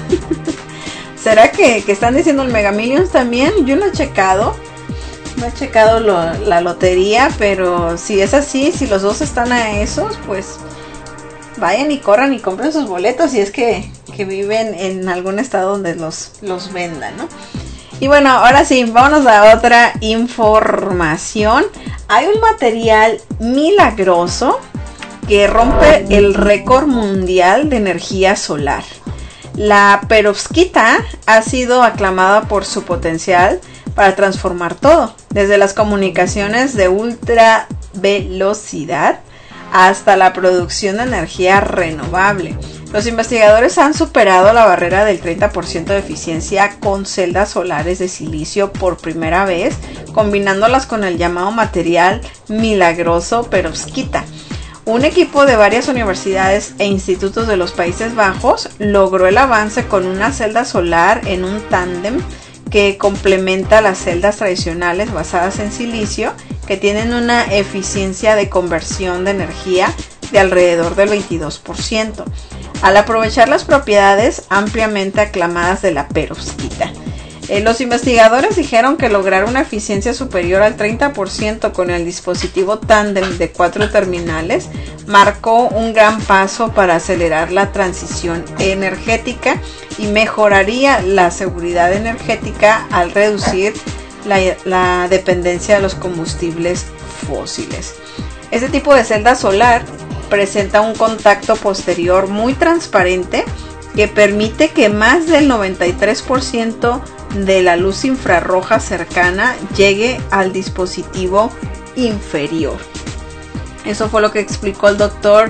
¿Será que, que están diciendo el Mega Millions también? Yo no he checado. No he checado lo, la lotería, pero si es así, si los dos están a esos, pues vayan y corran y compren sus boletos si es que, que viven en algún estado donde los, los vendan, ¿no? Y bueno, ahora sí, vámonos a otra información. Hay un material milagroso que rompe el récord mundial de energía solar. La perovskita ha sido aclamada por su potencial para transformar todo, desde las comunicaciones de ultra velocidad hasta la producción de energía renovable. Los investigadores han superado la barrera del treinta por ciento de eficiencia con celdas solares de silicio por primera vez, combinándolas con el llamado material milagroso perovskita. Un equipo de varias universidades e institutos de los Países Bajos logró el avance con una celda solar en un tándem que complementa las celdas tradicionales basadas en silicio, que tienen una eficiencia de conversión de energía de alrededor del veintidós por ciento, al aprovechar las propiedades ampliamente aclamadas de la perovskita. Eh, los investigadores dijeron que lograr una eficiencia superior al treinta por ciento con el dispositivo tándem de cuatro terminales marcó un gran paso para acelerar la transición energética y mejoraría la seguridad energética al reducir la, la dependencia de los combustibles fósiles. Este tipo de celda solar presenta un contacto posterior muy transparente que permite que más del noventa y tres por ciento de la luz infrarroja cercana llegue al dispositivo inferior. Eso fue lo que explicó el doctor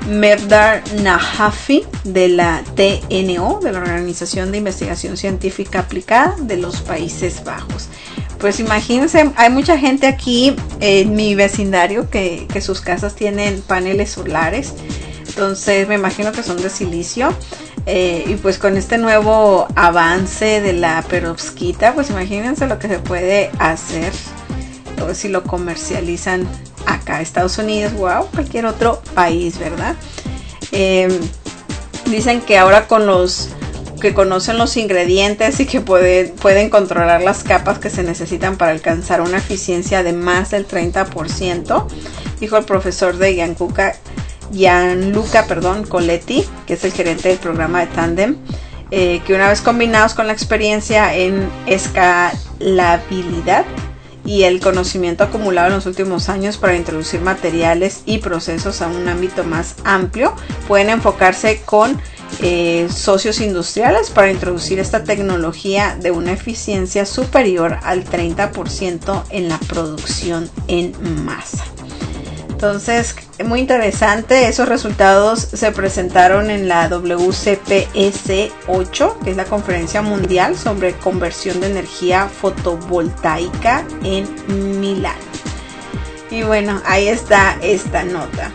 Mehrdad Najafi de la T N O, de la Organización de Investigación Científica Aplicada de los Países Bajos. Pues imagínense, hay mucha gente aquí en mi vecindario que, que sus casas tienen paneles solares, entonces me imagino que son de silicio. Eh, y pues con este nuevo avance de la perovskita, pues imagínense lo que se puede hacer o si lo comercializan acá, Estados Unidos, wow, cualquier otro país, ¿verdad? Eh, dicen que ahora con los que conocen los ingredientes y que puede, pueden controlar las capas que se necesitan para alcanzar una eficiencia de más del treinta por ciento, dijo el profesor de Gianluca, Gianluca perdón, Coletti, que es el gerente del programa de Tandem, eh, que una vez combinados con la experiencia en escalabilidad y el conocimiento acumulado en los últimos años para introducir materiales y procesos a un ámbito más amplio, pueden enfocarse con eh, socios industriales para introducir esta tecnología de una eficiencia superior al treinta por ciento en la producción en masa. Entonces, muy interesante, esos resultados se presentaron en la W C P S ocho, que es la conferencia mundial sobre conversión de energía fotovoltaica en Milán. Y bueno, ahí está esta nota.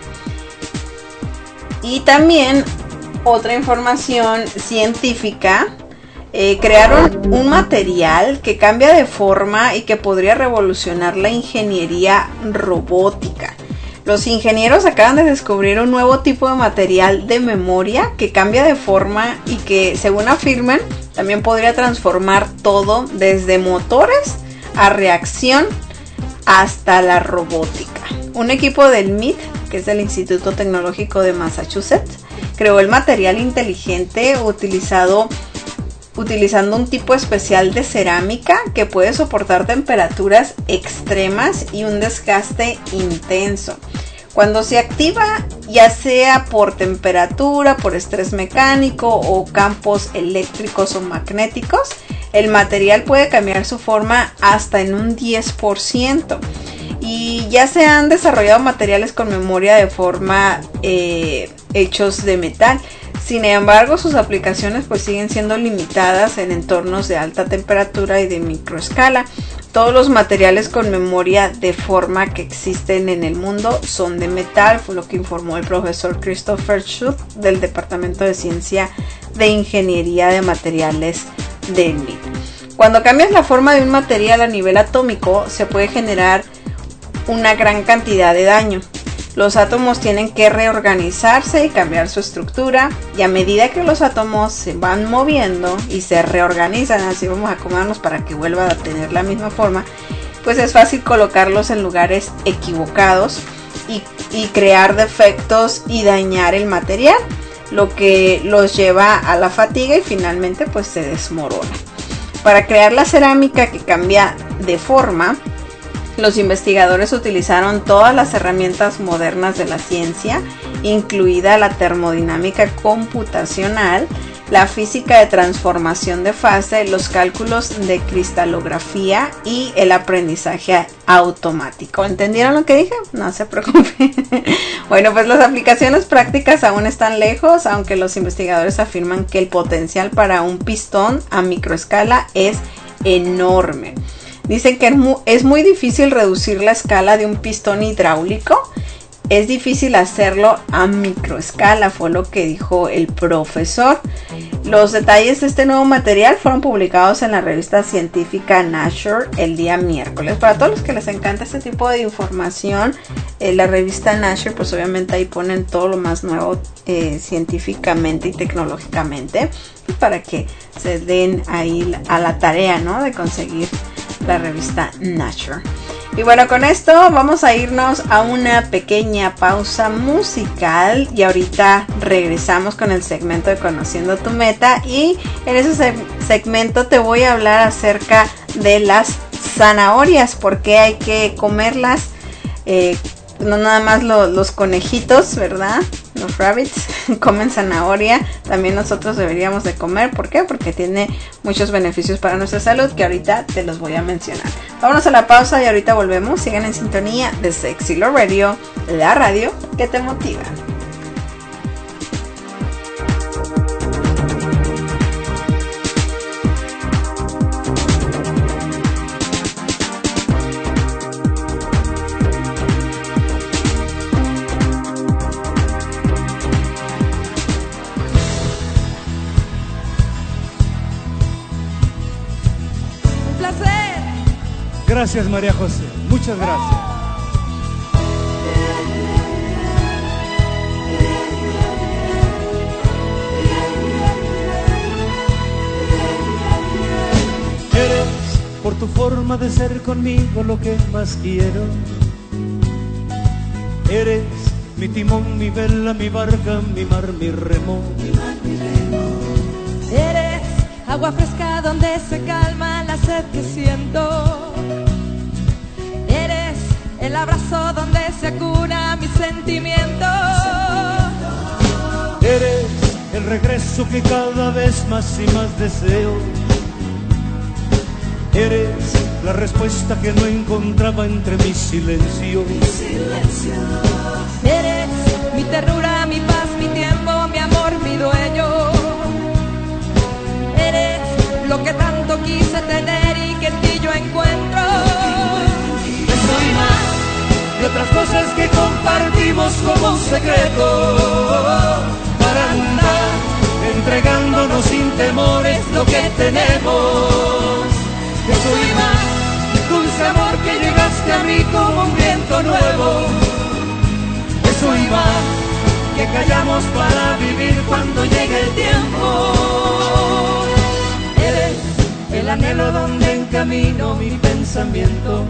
Y también otra información científica. Eh, crearon un material que cambia de forma y que podría revolucionar la ingeniería robótica. Los ingenieros acaban de descubrir un nuevo tipo de material de memoria que cambia de forma y que, según afirman, también podría transformar todo desde motores a reacción hasta la robótica. Un equipo del M I T, que es del Instituto Tecnológico de Massachusetts, creó el material inteligente utilizado utilizando un tipo especial de cerámica que puede soportar temperaturas extremas y un desgaste intenso. Cuando se activa, ya sea por temperatura, por estrés mecánico o campos eléctricos o magnéticos, el material puede cambiar su forma hasta en un diez por ciento. Y ya se han desarrollado materiales con memoria de forma eh, hechos de metal. Sin embargo, sus aplicaciones pues siguen siendo limitadas en entornos de alta temperatura y de microescala. Todos los materiales con memoria de forma que existen en el mundo son de metal, fue lo que informó el profesor Christopher Schuth del Departamento de Ciencia de Ingeniería de Materiales del M I T. Cuando cambias la forma de un material a nivel atómico, se puede generar una gran cantidad de daño. Los átomos tienen que reorganizarse y cambiar su estructura, y a medida que los átomos se van moviendo y se reorganizan, así vamos a acomodarnos para que vuelva a tener la misma forma, pues es fácil colocarlos en lugares equivocados y, y crear defectos y dañar el material, lo que los lleva a la fatiga y finalmente pues se desmorona. Para crear la cerámica que cambia de forma, los investigadores utilizaron todas las herramientas modernas de la ciencia, incluida la termodinámica computacional, la física de transformación de fase, los cálculos de cristalografía y el aprendizaje automático. ¿Entendieron lo que dije? No se preocupen. Bueno, pues las aplicaciones prácticas aún están lejos, aunque los investigadores afirman que el potencial para un pistón a microescala es enorme. Dicen que es muy difícil reducir la escala de un pistón hidráulico. Es difícil hacerlo a microescala, fue lo que dijo el profesor. Los detalles de este nuevo material fueron publicados en la revista científica Nature el día miércoles. Para todos los que les encanta este tipo de información, eh, la revista Nature, pues obviamente ahí ponen todo lo más nuevo eh, científicamente y tecnológicamente, y para que se den ahí a la tarea, ¿no?, de conseguir la revista Nature. Y bueno, con esto vamos a irnos a una pequeña pausa musical y ahorita regresamos con el segmento de Conociendo tu Meta, y en ese se- segmento te voy a hablar acerca de las zanahorias, porque hay que comerlas, eh, no nada más lo, los conejitos, ¿verdad? Los rabbits comen zanahoria, también nosotros deberíamos de comer. ¿Por qué? Porque tiene muchos beneficios para nuestra salud que ahorita te los voy a mencionar. Vámonos a la pausa y ahorita volvemos. Sigan en sintonía de Sexy Love Radio, la radio que te motiva. Gracias, María José, muchas gracias. Eres, por tu forma de ser conmigo, lo que más quiero. Eres mi timón, mi vela, mi barca, mi mar, mi remo. Eres agua fresca donde se calma la sed que siento. Eres el abrazo donde se cura mi sentimiento. Eres el regreso que cada vez más y más deseo. Eres la respuesta que no encontraba entre mi silencio. Mi silencio. Eres mi ternura, mi paz, mi tiempo, mi amor, mi dueño. Eres lo que tanto quise tener y que en ti yo encuentro. Que soy más de otras cosas que compartimos como un secreto. Para andar entregándonos sin temores lo que tenemos. Que soy más, dulce amor que llegaste a mí como un viento nuevo. Que soy más, que callamos para vivir cuando llegue el tiempo. Eres el anhelo donde encamino mi pensamiento.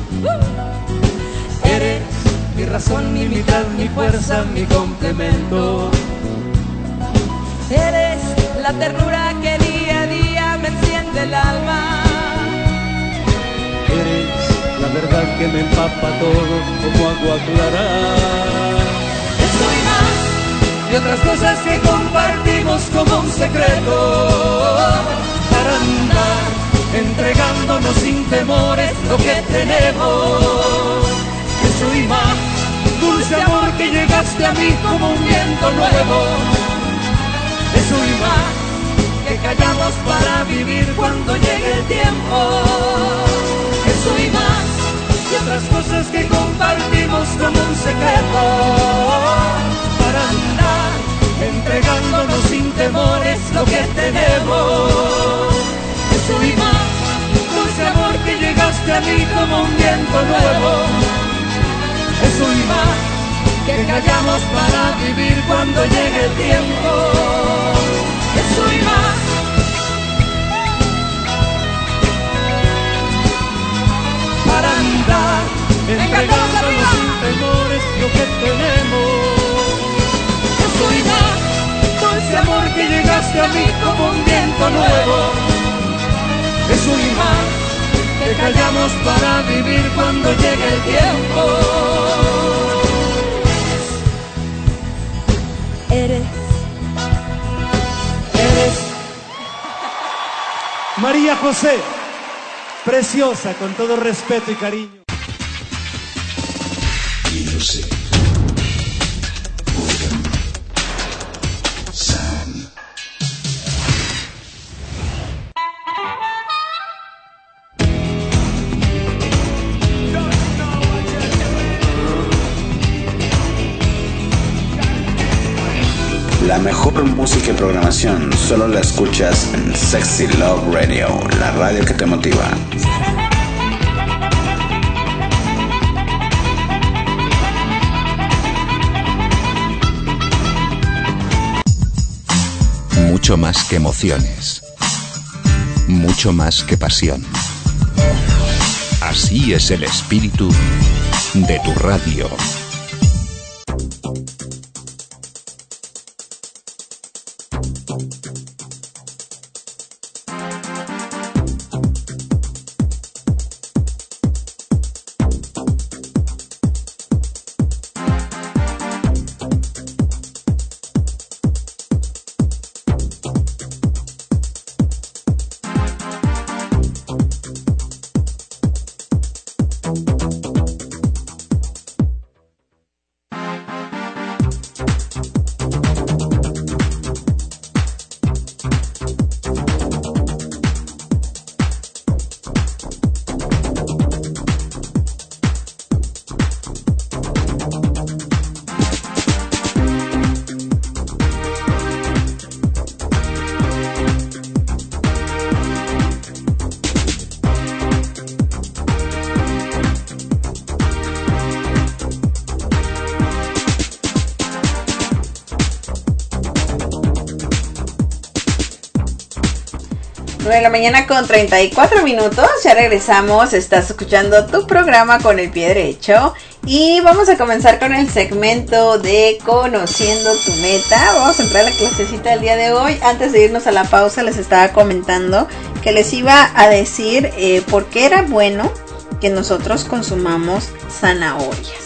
Eres mi razón, mi mitad, mi fuerza, mi complemento. Eres la ternura que día a día me enciende el alma. Eres la verdad que me empapa todo como agua clara. Soy más Y otras cosas que compartimos como un secreto. Para andar entregándonos sin temores lo que tenemos. Que soy más, dulce amor que llegaste a mí como un viento nuevo. Que soy más, que callamos para vivir cuando llegue el tiempo. Que soy más, y otras cosas que compartimos como un secreto. Para andar entregándonos sin temores lo que tenemos. Que soy más, dulce amor que llegaste a mí como un viento nuevo. Que soy más, que callamos para vivir cuando llegue el tiempo. Que soy más. Para andar entregándonos sin temores lo que tenemos. Que soy más, dulce amor que llegaste a mí como un viento nuevo. Que soy más, que callamos para vivir cuando llegue el tiempo. Eres, eres María José, preciosa, con todo respeto y cariño. Music. Rhythm. Sound. La mejor música y programación solo la escuchas en Sexy Love Radio, la radio que te motiva. Mucho más que emociones. Mucho más que pasión. Así es el espíritu de tu radio. nueve de la mañana con treinta y cuatro minutos, ya regresamos, estás escuchando tu programa Con el Pie Derecho y vamos a comenzar con el segmento de Conociendo tu Meta. Vamos a entrar a la clasecita del día de hoy. Antes de irnos a la pausa les estaba comentando que les iba a decir eh, por qué era bueno que nosotros consumamos zanahorias.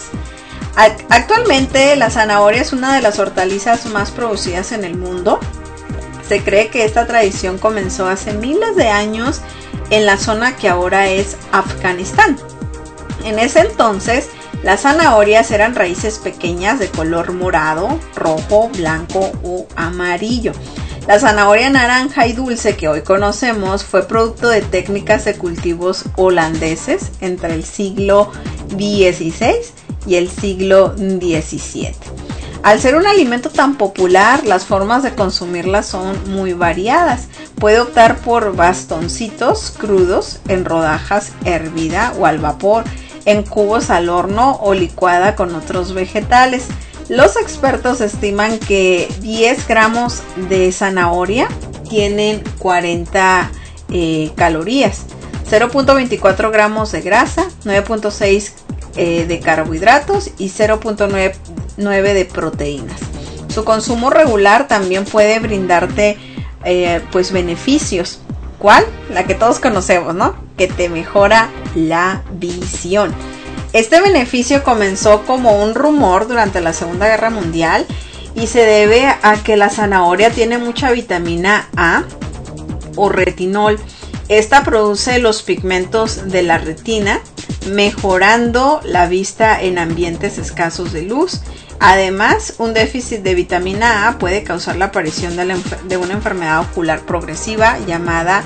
Actualmente la zanahoria es una de las hortalizas más producidas en el mundo. Se cree que esta tradición comenzó hace miles de años en la zona que ahora es Afganistán. En ese entonces, las zanahorias eran raíces pequeñas de color morado, rojo, blanco o amarillo. La zanahoria naranja y dulce que hoy conocemos fue producto de técnicas de cultivos holandeses entre el siglo dieciséis y el siglo diecisiete. Al ser un alimento tan popular, las formas de consumirla son muy variadas. Puede optar por bastoncitos crudos, en rodajas, hervida o al vapor, en cubos al horno o licuada con otros vegetales. Los expertos estiman que diez gramos de zanahoria tienen cuarenta eh, calorías, cero punto veinticuatro gramos de grasa, nueve punto seis eh, de carbohidratos y cero punto nueve de proteínas. Su consumo regular también puede brindarte eh, pues beneficios. ¿Cuál? La que todos conocemos, ¿no? Que te mejora la visión. Este beneficio comenzó como un rumor durante la Segunda Guerra Mundial y se debe a que la zanahoria tiene mucha vitamina A o retinol. Esta produce los pigmentos de la retina, mejorando la vista en ambientes escasos de luz. Además, un déficit de vitamina A puede causar la aparición de, la enfer- de una enfermedad ocular progresiva llamada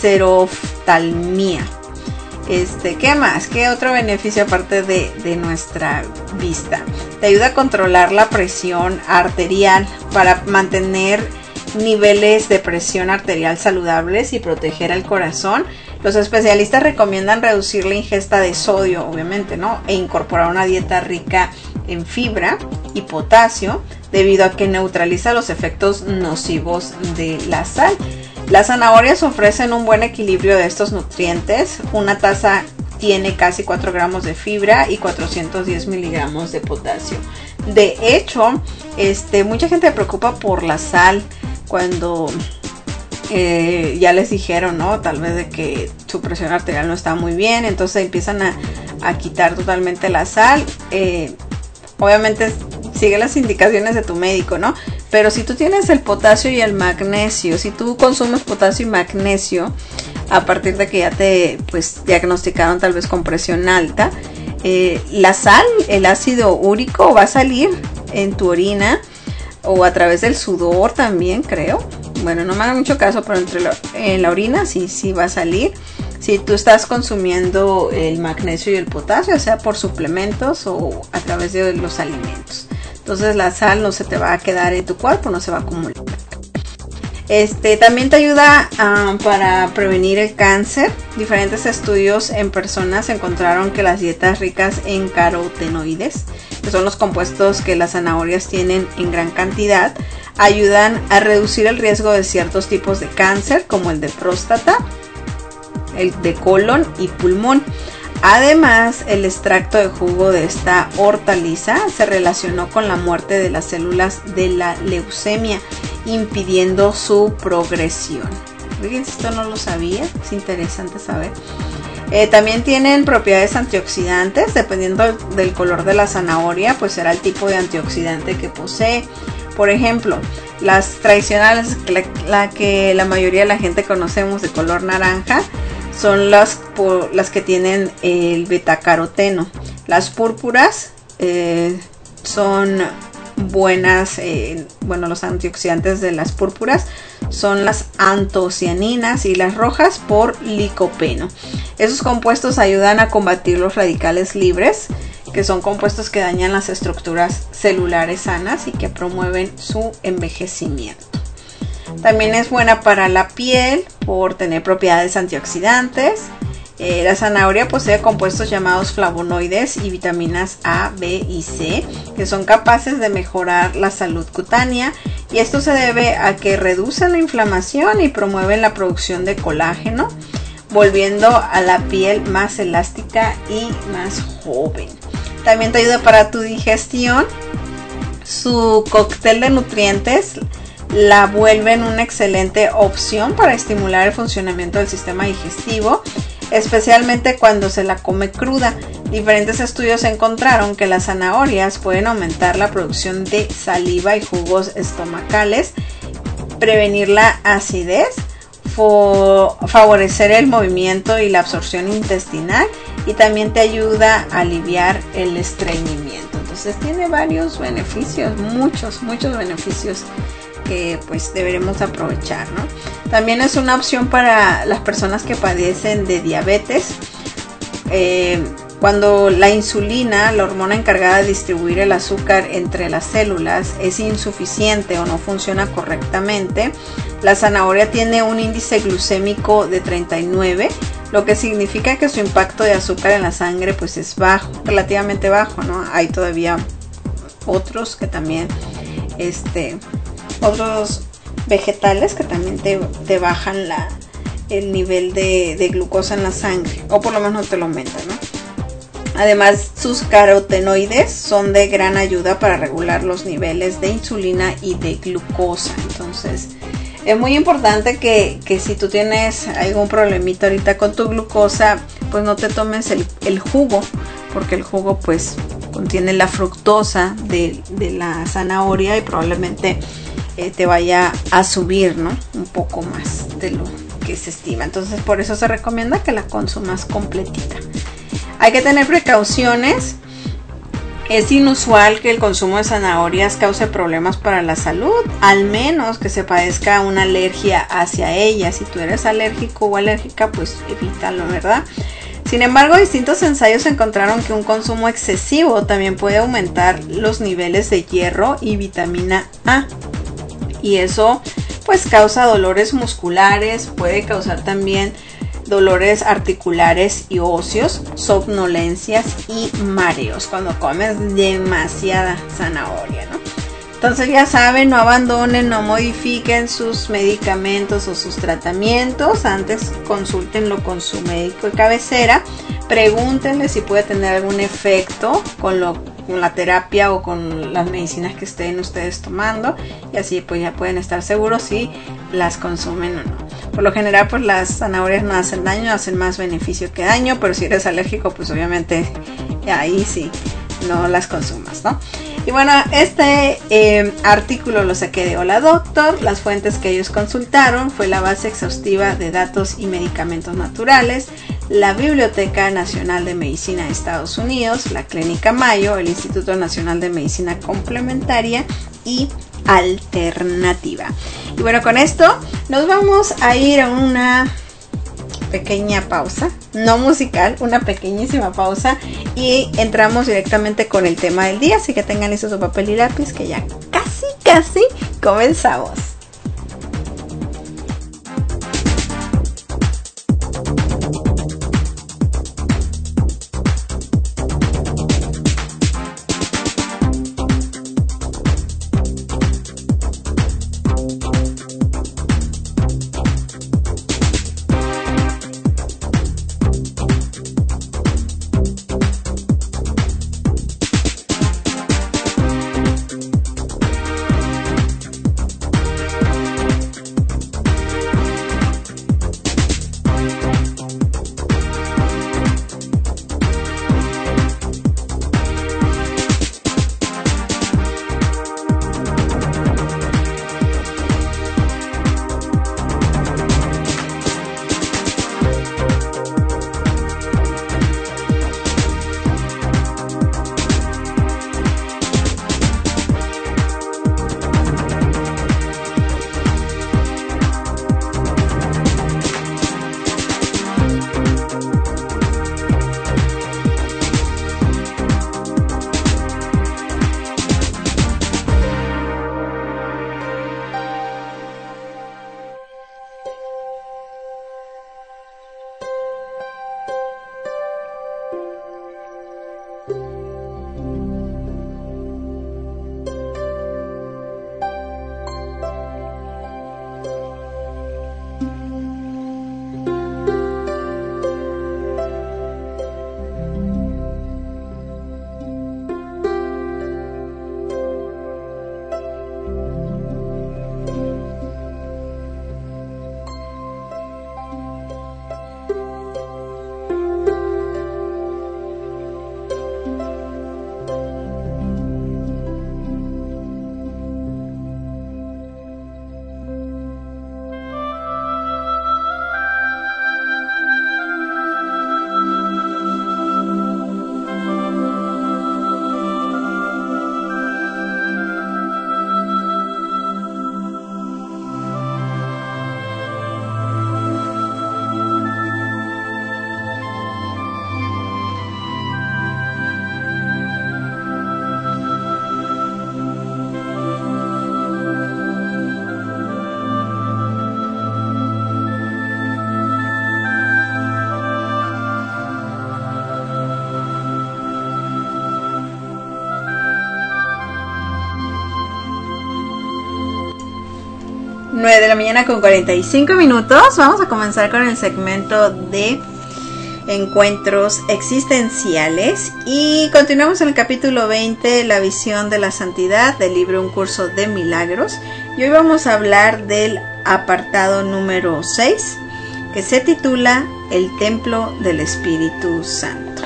xeroftalmia. Este, ¿qué más? ¿Qué otro beneficio aparte de, de nuestra vista? Te ayuda a controlar la presión arterial para mantener niveles de presión arterial saludables y proteger al corazón. Los especialistas recomiendan reducir la ingesta de sodio, obviamente, ¿no? E incorporar una dieta rica en fibra y potasio, debido a que neutraliza los efectos nocivos de la sal. Las zanahorias ofrecen un buen equilibrio de estos nutrientes. Una taza tiene casi cuatro gramos de fibra y cuatrocientos diez miligramos de potasio. De hecho, este, mucha gente se preocupa por la sal cuando eh, ya les dijeron, ¿no? Tal vez de que su presión arterial no está muy bien, entonces empiezan a, a quitar totalmente la sal. Eh, obviamente sigue las indicaciones de tu médico, ¿no? Pero si tú tienes el potasio y el magnesio, si tú consumes potasio y magnesio a partir de que ya te pues diagnosticaron tal vez con presión alta, eh, la sal, el ácido úrico va a salir en tu orina o a través del sudor también, creo. Bueno, no me hagan mucho caso, pero entre la, en la orina sí, sí va a salir. Si tú estás consumiendo el magnesio y el potasio, sea por suplementos o a través de los alimentos. Entonces la sal no se te va a quedar en tu cuerpo, no se va a acumular. Este también te ayuda uh, para prevenir el cáncer. Diferentes estudios en personas encontraron que las dietas ricas en carotenoides, que son los compuestos que las zanahorias tienen en gran cantidad, ayudan a reducir el riesgo de ciertos tipos de cáncer, como el de próstata, el de colon y pulmón. Además, el extracto de jugo de esta hortaliza se relacionó con la muerte de las células de la leucemia, impidiendo su progresión. Fíjense, esto no lo sabía, es interesante saber. Eh, también tienen propiedades antioxidantes, dependiendo del color de la zanahoria, pues será el tipo de antioxidante que posee. Por ejemplo, las tradicionales, la, la que la mayoría de la gente conocemos de color naranja, son las, por, las que tienen el betacaroteno. Las púrpuras eh, son buenas, eh, bueno, los antioxidantes de las púrpuras son las antocianinas y las rojas por licopeno. Esos compuestos ayudan a combatir los radicales libres, que son compuestos que dañan las estructuras celulares sanas y que promueven su envejecimiento. También es buena para la piel por tener propiedades antioxidantes. Eh, la zanahoria posee compuestos llamados flavonoides y vitaminas A, B y C, que son capaces de mejorar la salud cutánea, y esto se debe a que reducen la inflamación y promueven la producción de colágeno, volviendo a la piel más elástica y más joven. También te ayuda para tu digestión. Su cóctel de nutrientes la vuelven una excelente opción para estimular el funcionamiento del sistema digestivo, especialmente cuando se la come cruda. Diferentes estudios encontraron que las zanahorias pueden aumentar la producción de saliva y jugos estomacales, prevenir la acidez, favorecer el movimiento y la absorción intestinal, y también te ayuda a aliviar el estreñimiento. Entonces tiene varios beneficios, muchos, muchos beneficios que pues deberemos aprovechar, ¿no? También es una opción para las personas que padecen de diabetes. Eh, cuando la insulina, la hormona encargada de distribuir el azúcar entre las células, es insuficiente o no funciona correctamente, la zanahoria tiene un índice glucémico de treinta y nueve, lo que significa que su impacto de azúcar en la sangre pues es bajo, relativamente bajo, ¿no? Hay todavía otros que también, este, otros vegetales que también te, te bajan la, el nivel de, de glucosa en la sangre, o por lo menos no te lo aumentan, ¿no? Además, sus carotenoides son de gran ayuda para regular los niveles de insulina y de glucosa. Entonces, es muy importante que, que si tú tienes algún problemita ahorita con tu glucosa, pues no te tomes el, el jugo, porque el jugo pues contiene la fructosa de, de la zanahoria y probablemente eh, te vaya a subir, ¿no? Un poco más de lo que se estima. Entonces, por eso se recomienda que la consumas completita. Hay que tener precauciones. Es inusual que el consumo de zanahorias cause problemas para la salud, al menos que se padezca una alergia hacia ellas. Si tú eres alérgico o alérgica, pues evítalo, ¿verdad? Sin embargo, distintos ensayos encontraron que un consumo excesivo también puede aumentar los niveles de hierro y vitamina A. Y eso pues causa dolores musculares, puede causar también dolores articulares y óseos, somnolencias y mareos cuando comes demasiada zanahoria, ¿no? Entonces ya saben, no abandonen, no modifiquen sus medicamentos o sus tratamientos. Antes consúltenlo con su médico de cabecera. Pregúntenle si puede tener algún efecto con, lo, con la terapia o con las medicinas que estén ustedes tomando. Y así pues ya pueden estar seguros si las consumen o no. Por lo general pues las zanahorias no hacen daño, hacen más beneficio que daño. Pero si eres alérgico pues obviamente ahí sí no las consumas, ¿no? Y bueno, este eh, artículo lo saqué de Hola Doctor. Las fuentes que ellos consultaron fue la base exhaustiva de datos y medicamentos naturales, la Biblioteca Nacional de Medicina de Estados Unidos, la Clínica Mayo, el Instituto Nacional de Medicina Complementaria y Alternativa. Y bueno, con esto nos vamos a ir a una pequeña pausa, no musical, una pequeñísima pausa, y entramos directamente con el tema del día, así que tengan listo su papel y lápiz que ya casi casi comenzamos. nueve de la mañana con cuarenta y cinco minutos. Vamos a comenzar con el segmento de encuentros existenciales y continuamos en el capítulo veinte, la visión de la santidad, del libro Un curso de milagros. Y hoy vamos a hablar del apartado número seis, que se titula El templo del Espíritu Santo.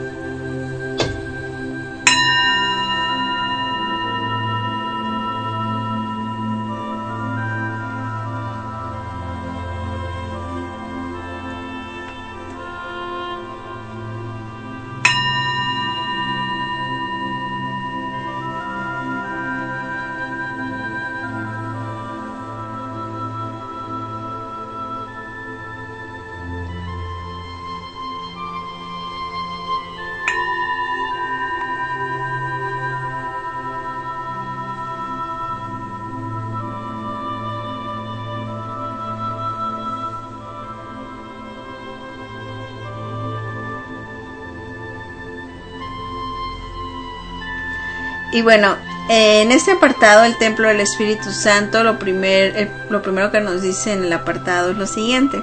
Y bueno, en este apartado, el templo del Espíritu Santo, lo, primer, el, lo primero que nos dice en el apartado es lo siguiente.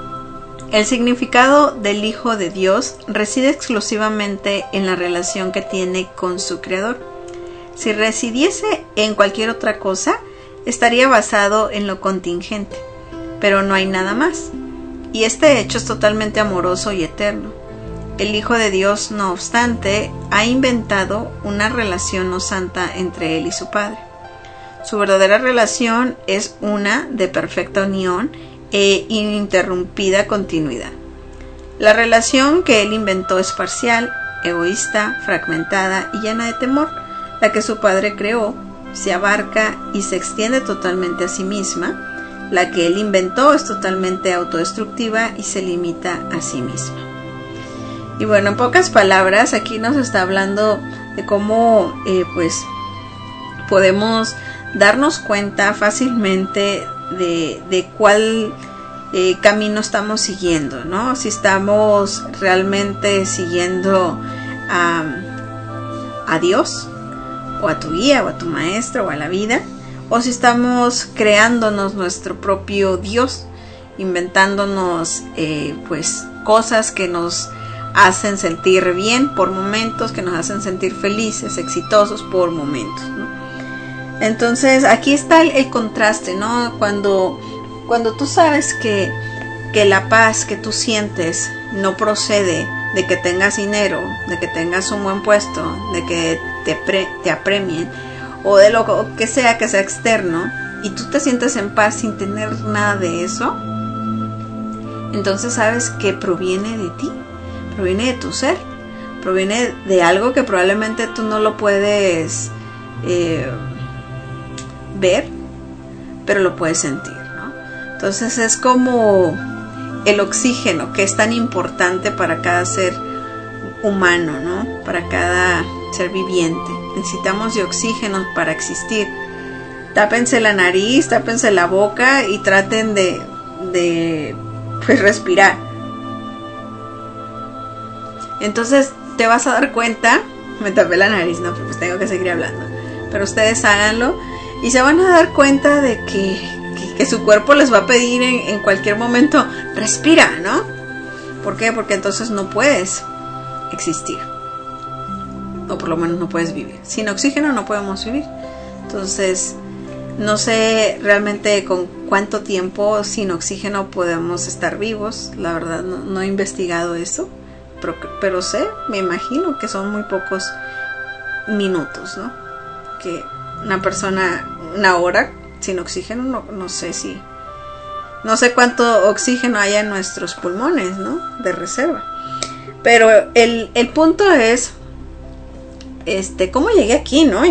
El significado del Hijo de Dios reside exclusivamente en la relación que tiene con su Creador. Si residiese en cualquier otra cosa, estaría basado en lo contingente, pero no hay nada más. Y este hecho es totalmente amoroso y eterno. El Hijo de Dios, no obstante, ha inventado una relación no santa entre Él y su Padre. Su verdadera relación es una de perfecta unión e ininterrumpida continuidad. La relación que Él inventó es parcial, egoísta, fragmentada y llena de temor. La que su Padre creó se abarca y se extiende totalmente a sí misma. La que Él inventó es totalmente autodestructiva y se limita a sí misma. Y bueno, en pocas palabras, aquí nos está hablando de cómo eh, pues podemos darnos cuenta fácilmente de, de cuál eh, camino estamos siguiendo, ¿no? Si estamos realmente siguiendo a, a Dios, o a tu guía, o a tu maestro, o a la vida, o si estamos creándonos nuestro propio Dios, inventándonos eh, pues cosas que nos hacen sentir bien por momentos, que nos hacen sentir felices, exitosos por momentos, ¿no? Entonces aquí está el, el contraste, ¿no? Cuando, cuando tú sabes que, que la paz que tú sientes no procede de que tengas dinero, de que tengas un buen puesto, de que te, pre, te apremien, o de lo que sea que sea externo, y tú te sientes en paz sin tener nada de eso, entonces sabes que proviene de ti. Proviene de tu ser, proviene de algo que probablemente tú no lo puedes eh, ver, pero lo puedes sentir, ¿no? Entonces es como el oxígeno, que es tan importante para cada ser humano, ¿no? Para cada ser viviente. Necesitamos de oxígeno para existir. Tápense la nariz, tápense la boca y traten de, de pues, respirar. Entonces te vas a dar cuenta, me tapé la nariz, no, pues tengo que seguir hablando, pero ustedes háganlo y se van a dar cuenta de que, que, que su cuerpo les va a pedir en, en cualquier momento, respira, ¿no? ¿Por qué? Porque entonces no puedes existir, o por lo menos no puedes vivir. Sin oxígeno no podemos vivir. Entonces no sé realmente con cuánto tiempo sin oxígeno podemos estar vivos, la verdad no, no he investigado eso. Pero, pero sé, me imagino que son muy pocos minutos, ¿no? Que una persona, una hora sin oxígeno, no, no sé si, no sé cuánto oxígeno hay en nuestros pulmones, ¿no? De reserva. Pero el, el punto es, este, ¿cómo llegué aquí, no?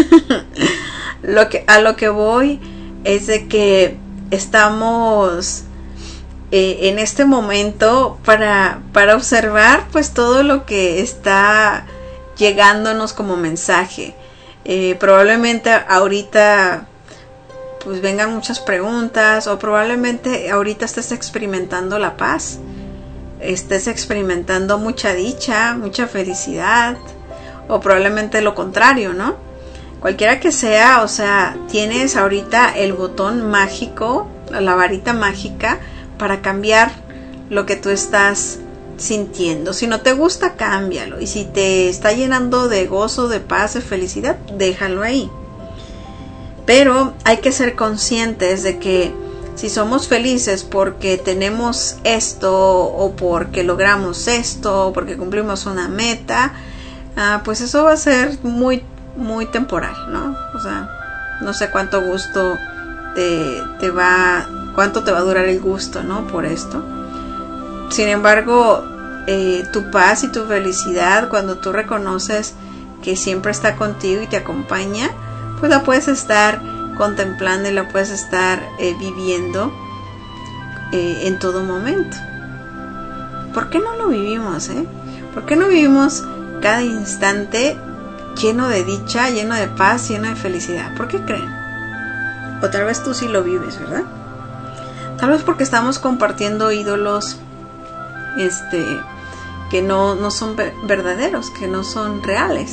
lo que, a lo que voy es de que estamos Eh, en este momento para, para observar pues todo lo que está llegándonos como mensaje. Eh, probablemente ahorita pues vengan muchas preguntas, o probablemente ahorita estés experimentando la paz, estés experimentando mucha dicha, mucha felicidad, o probablemente lo contrario, ¿no? Cualquiera que sea, o sea, tienes ahorita el botón mágico, la varita mágica para cambiar lo que tú estás sintiendo. Si no te gusta, cámbialo. Y si te está llenando de gozo, de paz, de felicidad, déjalo ahí. Pero hay que ser conscientes de que si somos felices porque tenemos esto, o porque logramos esto, o porque cumplimos una meta, ah, pues eso va a ser muy, muy temporal, ¿no? O sea, no sé cuánto gusto te, te va, cuánto te va a durar el gusto, ¿no? Por esto. Sin embargo, eh, tu paz y tu felicidad, cuando tú reconoces que siempre está contigo y te acompaña, pues la puedes estar contemplando y la puedes estar eh, viviendo eh, en todo momento. ¿Por qué no lo vivimos, eh? ¿Por qué no vivimos cada instante lleno de dicha, lleno de paz, lleno de felicidad? ¿Por qué creen? O tal vez tú sí lo vives, ¿verdad? Tal vez porque estamos compartiendo ídolos este que no, no son verdaderos, que no son reales.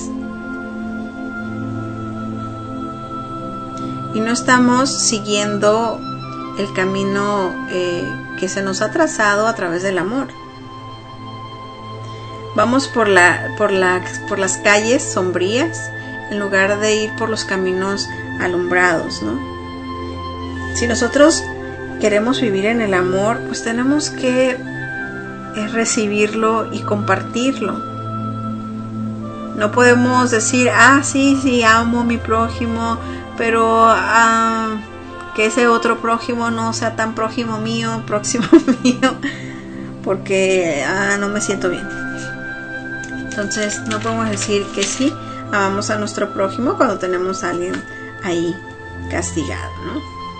Y no estamos siguiendo el camino eh, que se nos ha trazado a través del amor. Vamos por, la, por, la, por las calles sombrías en lugar de ir por los caminos alumbrados, ¿no? Si nosotros queremos vivir en el amor, pues tenemos que eh, recibirlo y compartirlo. No podemos decir, ah, sí, sí, amo a mi prójimo, pero uh, que ese otro prójimo no sea tan prójimo mío, próximo mío, porque uh, no me siento bien. Entonces no podemos decir que sí amamos a nuestro prójimo cuando tenemos a alguien ahí castigado, ¿no?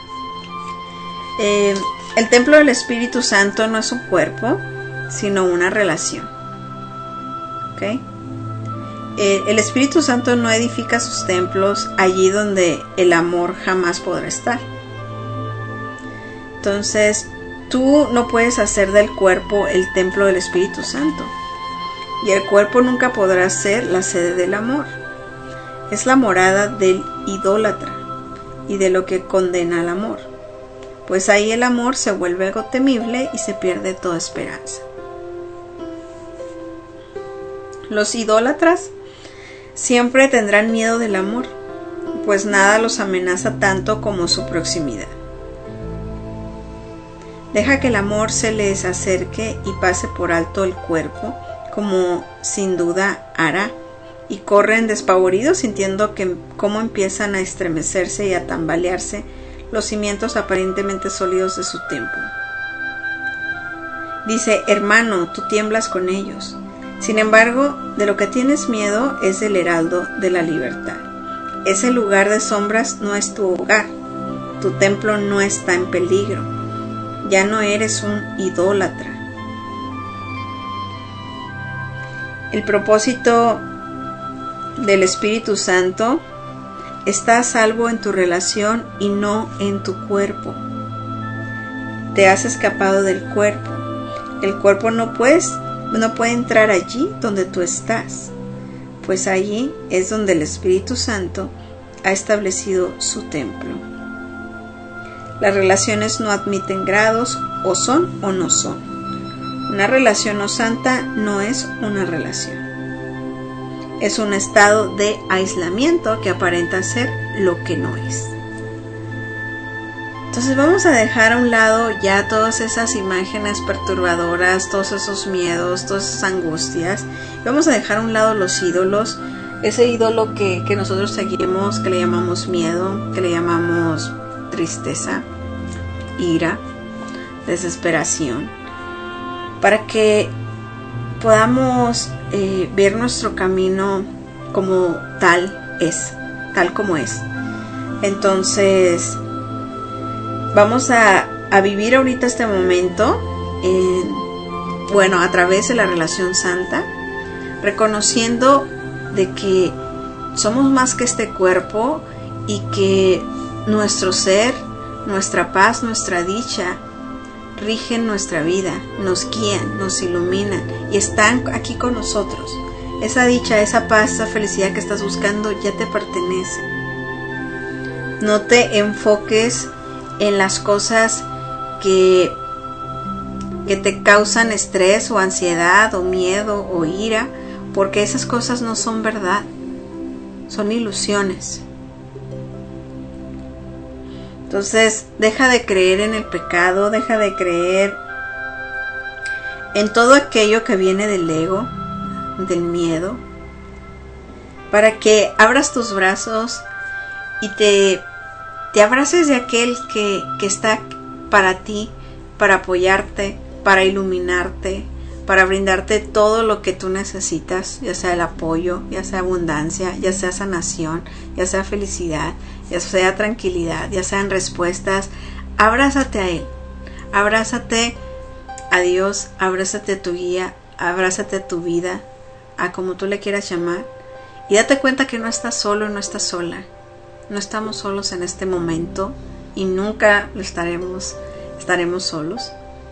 Eh, el templo del Espíritu Santo no es un cuerpo, sino una relación. ¿Ok? El Espíritu Santo no edifica sus templos allí donde el amor jamás podrá estar. Entonces, tú no puedes hacer del cuerpo el templo del Espíritu Santo. Y el cuerpo nunca podrá ser la sede del amor. Es la morada del idólatra y de lo que condena al amor. Pues ahí el amor se vuelve algo temible y se pierde toda esperanza. Los idólatras siempre tendrán miedo del amor, pues nada los amenaza tanto como su proximidad. Deja que el amor se les acerque y pase por alto el cuerpo, como sin duda hará, y corren despavoridos sintiendo que cómo empiezan a estremecerse y a tambalearse los cimientos aparentemente sólidos de su templo. Dice, hermano, tú tiemblas con ellos. Sin embargo, de lo que tienes miedo es del heraldo de la libertad. Ese lugar de sombras no es tu hogar. Tu templo no está en peligro. Ya no eres un idólatra. El propósito del Espíritu Santo está a salvo en tu relación y no en tu cuerpo. Te has escapado del cuerpo. El cuerpo no puedes no puede entrar allí donde tú estás, pues allí es donde el Espíritu Santo ha establecido su templo. Las relaciones no admiten grados, o son o no son. Una relación no santa no es una relación. Es un estado de aislamiento que aparenta ser lo que no es. Entonces vamos a dejar a un lado ya todas esas imágenes perturbadoras, todos esos miedos, todas esas angustias. Vamos a dejar a un lado los ídolos, ese ídolo que, que nosotros seguimos, que le llamamos miedo, que le llamamos tristeza, ira, desesperación, para que podamos eh, ver nuestro camino como tal es, tal como es. Entonces vamos a, a vivir ahorita este momento, en, bueno, a través de la relación santa, reconociendo de que somos más que este cuerpo y que nuestro ser, nuestra paz, nuestra dicha, rigen nuestra vida, nos guían, nos iluminan y están aquí con nosotros. Esa dicha, esa paz, esa felicidad que estás buscando ya te pertenece. No te enfoques en las cosas que, que te causan estrés o ansiedad o miedo o ira, porque esas cosas no son verdad, son ilusiones. Entonces, deja de creer en el pecado, deja de creer en todo aquello que viene del ego, del miedo, para que abras tus brazos y te, te abraces de aquel que, que está para ti, para apoyarte, para iluminarte, para brindarte todo lo que tú necesitas, ya sea el apoyo, ya sea abundancia, ya sea sanación, ya sea felicidad, ya sea tranquilidad, ya sean respuestas. Abrázate a Él, abrázate a Dios, abrázate a tu guía, abrázate a tu vida, a como tú le quieras llamar, y date cuenta que no estás solo, no estás sola. No estamos solos en este momento y nunca lo estaremos, estaremos solos.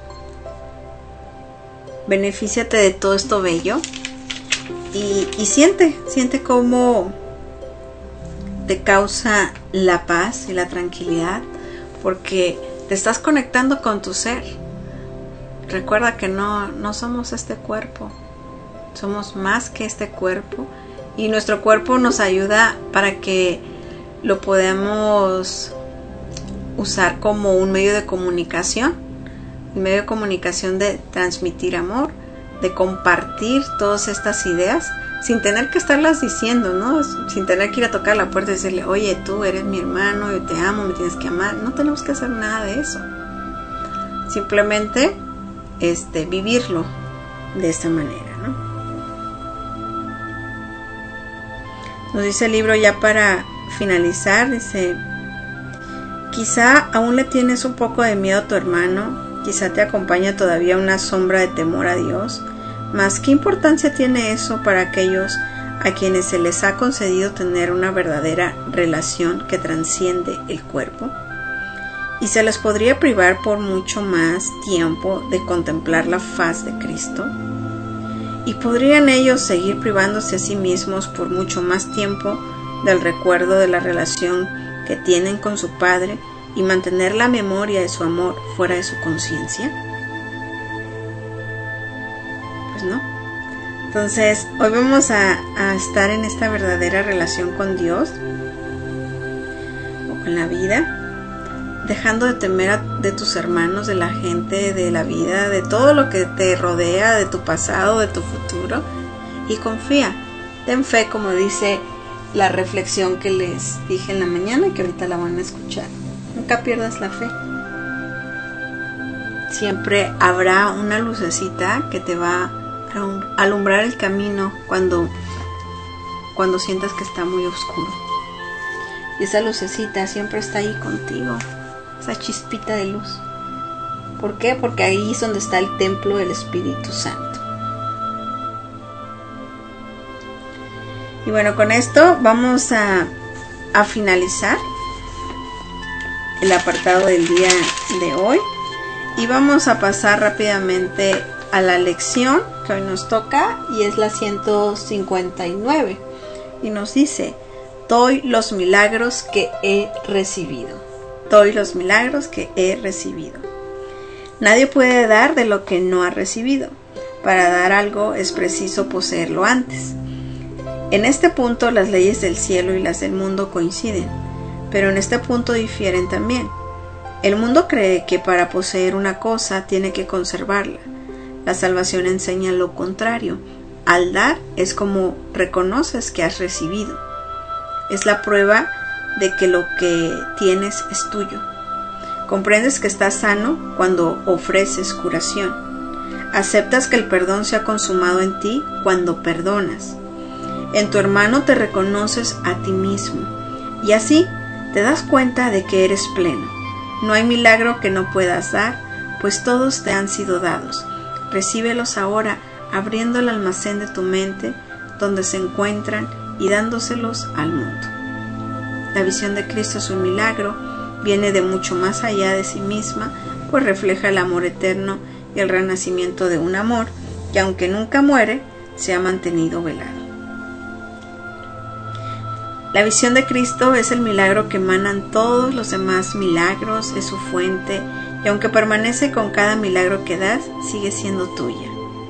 Benefíciate de todo esto bello y, y siente, siente cómo te causa la paz y la tranquilidad, porque te estás conectando con tu ser. Recuerda que no, no somos este cuerpo, somos más que este cuerpo, y nuestro cuerpo nos ayuda para que lo podamos usar como un medio de comunicación, un medio de comunicación de transmitir amor, de compartir todas estas ideas sin tener que estarlas diciendo, ¿no? Sin tener que ir a tocar la puerta y decirle, oye, tú eres mi hermano, yo te amo, me tienes que amar. No tenemos que hacer nada de eso. Simplemente este, vivirlo de esta manera, ¿no? Nos dice el libro ya para finalizar, dice, quizá aún le tienes un poco de miedo a tu hermano, quizá te acompaña todavía una sombra de temor a Dios, mas ¿qué importancia tiene eso para aquellos a quienes se les ha concedido tener una verdadera relación que transciende el cuerpo? ¿Y se les podría privar por mucho más tiempo de contemplar la faz de Cristo? ¿Y podrían ellos seguir privándose a sí mismos por mucho más tiempo del recuerdo de la relación que tienen con su Padre y mantener la memoria de su amor fuera de su conciencia? Pues no. Entonces, hoy vamos a, a estar en esta verdadera relación con Dios o con la vida, dejando de temer a, de tus hermanos, de la gente, de la vida, de todo lo que te rodea, de tu pasado, de tu futuro, y confía, ten fe, como dice la reflexión que les dije en la mañana y que ahorita la van a escuchar. Nunca pierdas la fe. Siempre habrá una lucecita que te va a alumbrar el camino cuando, cuando sientas que está muy oscuro. Y esa lucecita siempre está ahí contigo, esa chispita de luz. ¿Por qué? Porque ahí es donde está el templo del Espíritu Santo. Y bueno, con esto vamos a, a finalizar el apartado del día de hoy y vamos a pasar rápidamente a la lección que hoy nos toca, y es la ciento cincuenta y nueve, y nos dice: doy los milagros que he recibido. Doy los milagros que he recibido. Nadie puede dar de lo que no ha recibido. Para dar algo es preciso poseerlo antes. En este punto las leyes del cielo y las del mundo coinciden, pero en este punto difieren también. El mundo cree que para poseer una cosa tiene que conservarla. La salvación enseña lo contrario. Al dar es como reconoces que has recibido. Es la prueba de que lo que tienes es tuyo. Comprendes que estás sano cuando ofreces curación. Aceptas que el perdón se ha consumado en ti cuando perdonas. En tu hermano te reconoces a ti mismo, y así te das cuenta de que eres pleno. No hay milagro que no puedas dar, pues todos te han sido dados. Recíbelos ahora, abriendo el almacén de tu mente, donde se encuentran, y dándoselos al mundo. La visión de Cristo es un milagro, viene de mucho más allá de sí misma, pues refleja el amor eterno y el renacimiento de un amor que, aunque nunca muere, se ha mantenido velado. La visión de Cristo es el milagro que emanan todos los demás milagros, es su fuente, y aunque permanece con cada milagro que das, sigue siendo tuya.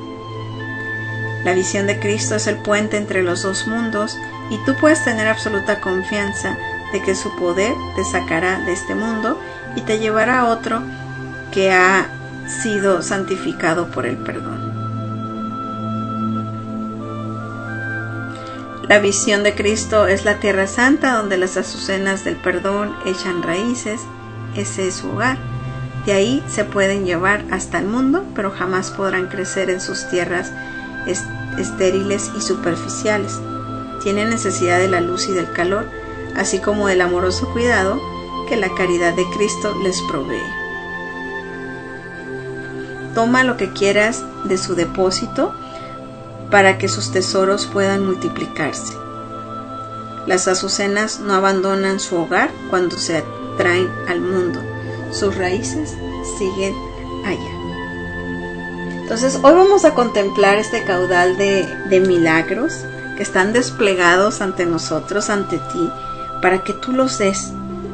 La visión de Cristo es el puente entre los dos mundos, y tú puedes tener absoluta confianza de que su poder te sacará de este mundo y te llevará a otro que ha sido santificado por el perdón. La visión de Cristo es la tierra santa donde las azucenas del perdón echan raíces. Ese es su hogar. De ahí se pueden llevar hasta el mundo, pero jamás podrán crecer en sus tierras est- estériles y superficiales. Tienen necesidad de la luz y del calor, así como del amoroso cuidado que la caridad de Cristo les provee. Toma lo que quieras de su depósito para que sus tesoros puedan multiplicarse. Las azucenas no abandonan su hogar cuando se traen al mundo. Sus raíces siguen allá. Entonces, hoy vamos a contemplar este caudal de, de milagros que están desplegados ante nosotros, ante ti, para que tú los des.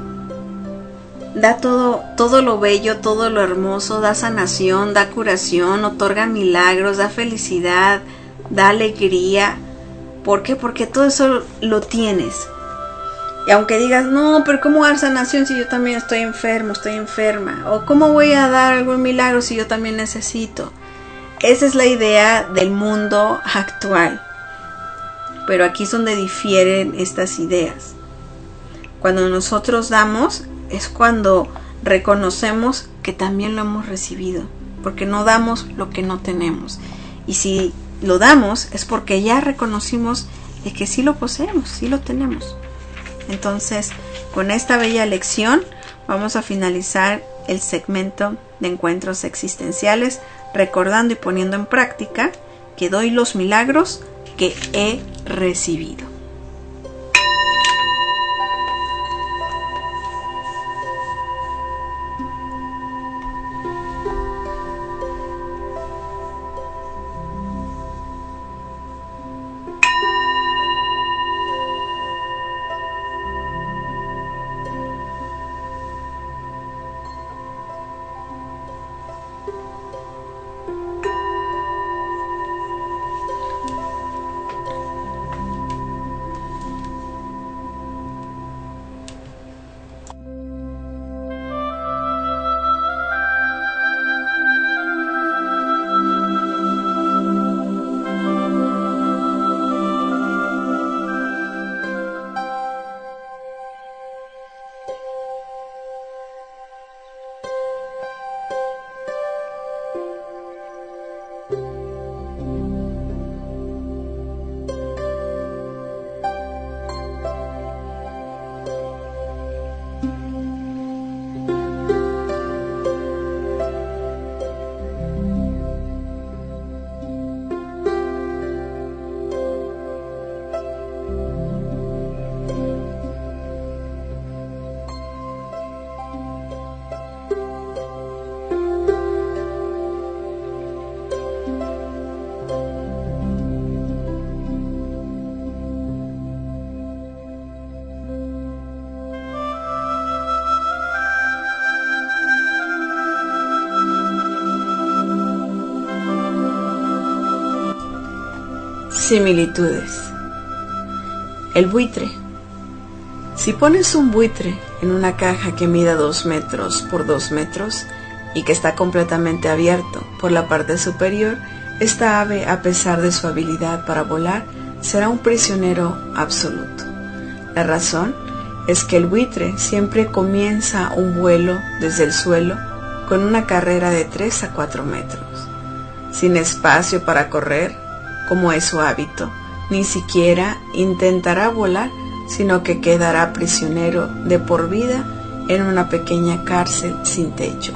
Da todo, todo lo bello, todo lo hermoso, da sanación, da curación, otorga milagros, da felicidad, da alegría. ¿Por qué? Porque todo eso lo tienes. Y aunque digas, no, pero ¿cómo dar sanación si yo también estoy enfermo, estoy enferma? ¿O cómo voy a dar algún milagro si yo también necesito? Esa es la idea del mundo actual. Pero aquí es donde difieren estas ideas. Cuando nosotros damos, es cuando reconocemos que también lo hemos recibido. Porque no damos lo que no tenemos. Y si lo damos, es porque ya reconocimos de que sí lo poseemos, sí lo tenemos. Entonces, con esta bella lección, vamos a finalizar el segmento de encuentros existenciales, recordando y poniendo en práctica que doy los milagros que he recibido. Similitudes. El buitre. Si pones un buitre en una caja que mida dos metros por dos metros y que está completamente abierto por la parte superior, esta ave, a pesar de su habilidad para volar, será un prisionero absoluto. La razón es que el buitre siempre comienza un vuelo desde el suelo con una carrera de tres a cuatro metros, sin espacio para correr, como es su hábito. Ni siquiera intentará volar, sino que quedará prisionero de por vida en una pequeña cárcel sin techo.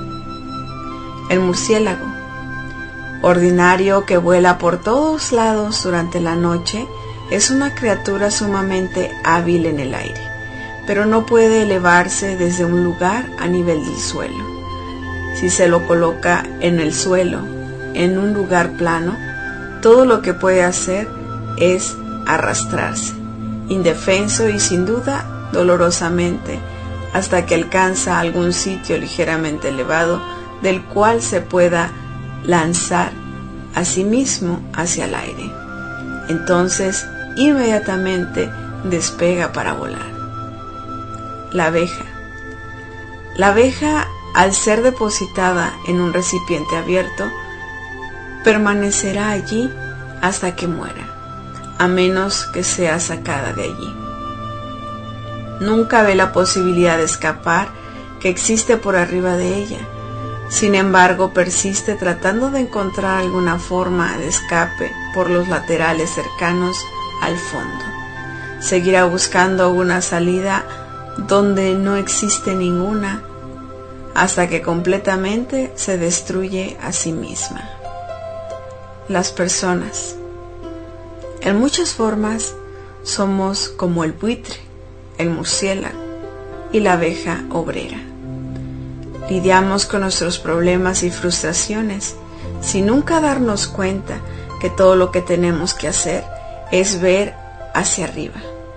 El murciélago, ordinario que vuela por todos lados durante la noche, es una criatura sumamente hábil en el aire, pero no puede elevarse desde un lugar a nivel del suelo. Si se lo coloca en el suelo, en un lugar plano, todo lo que puede hacer es arrastrarse indefenso y sin duda dolorosamente, hasta que alcanza algún sitio ligeramente elevado del cual se pueda lanzar a sí mismo hacia el aire. Entonces, inmediatamente despega para volar. La abeja. La abeja, al ser depositada en un recipiente abierto, permanecerá allí hasta que muera, a menos que sea sacada de allí. Nunca ve la posibilidad de escapar que existe por arriba de ella. Sin embargo, persiste tratando de encontrar alguna forma de escape por los laterales cercanos al fondo. Seguirá buscando una salida donde no existe ninguna, hasta que completamente se destruye a sí misma. Las personas. En muchas formas somos como el buitre, el murciélago y la abeja obrera. Lidiamos con nuestros problemas y frustraciones sin nunca darnos cuenta que todo lo que tenemos que hacer es ver hacia arriba.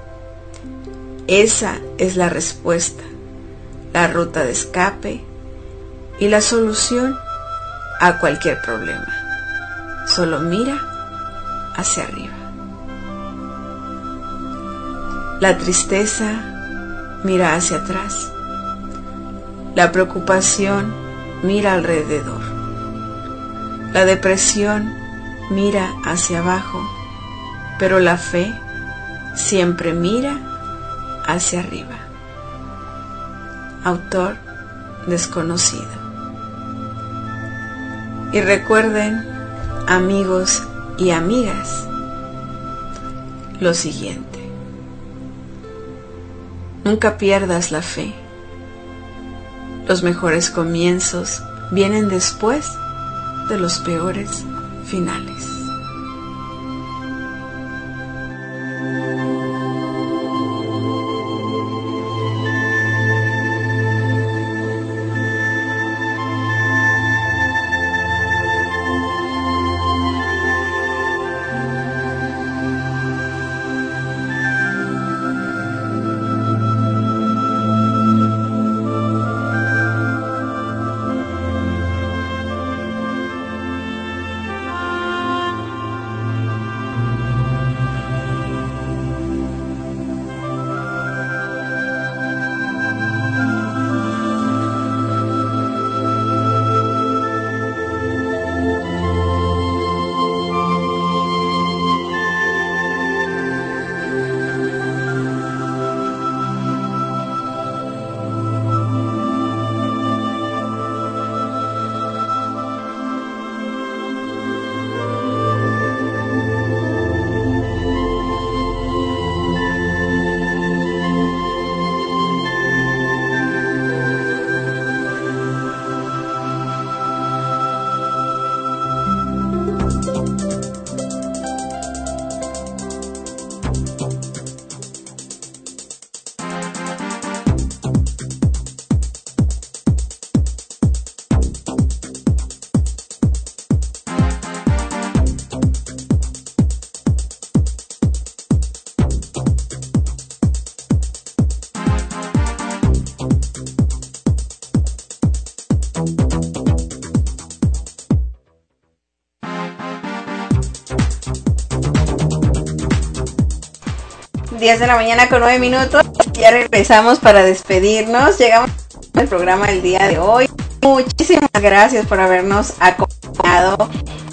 Esa es la respuesta, la ruta de escape y la solución a cualquier problema. Solo mira hacia arriba. La tristeza mira hacia atrás. La preocupación mira alrededor. La depresión mira hacia abajo, pero la fe siempre mira hacia arriba. Autor desconocido. Y recuerden, amigos y amigas, lo siguiente: nunca pierdas la fe. Los mejores comienzos vienen después de los peores finales. diez de la mañana con nueve minutos. Ya regresamos para despedirnos. Llegamos al programa del día de hoy. Muchísimas gracias por habernos acompañado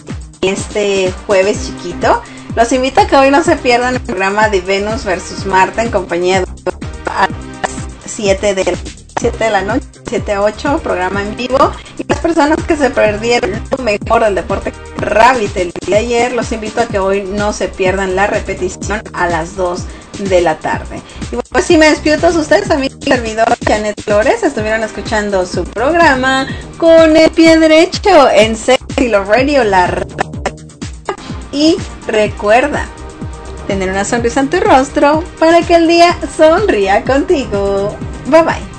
este jueves chiquito. Los invito a que hoy no se pierdan el programa de Venus versus Marta en compañía de a las siete de, siete de la noche, siete a ocho, programa en vivo. Y las personas que se perdieron lo mejor del deporte Rabbit el día de ayer, los invito a que hoy no se pierdan la repetición a las dos de la tarde. Y bueno, pues si me despido todos ustedes, a mi servidor Janet Flores, estuvieron escuchando su programa Con el Pie Derecho en Sexy Love Radio, la radio. Y recuerda tener una sonrisa en tu rostro para que el día sonría contigo. Bye bye.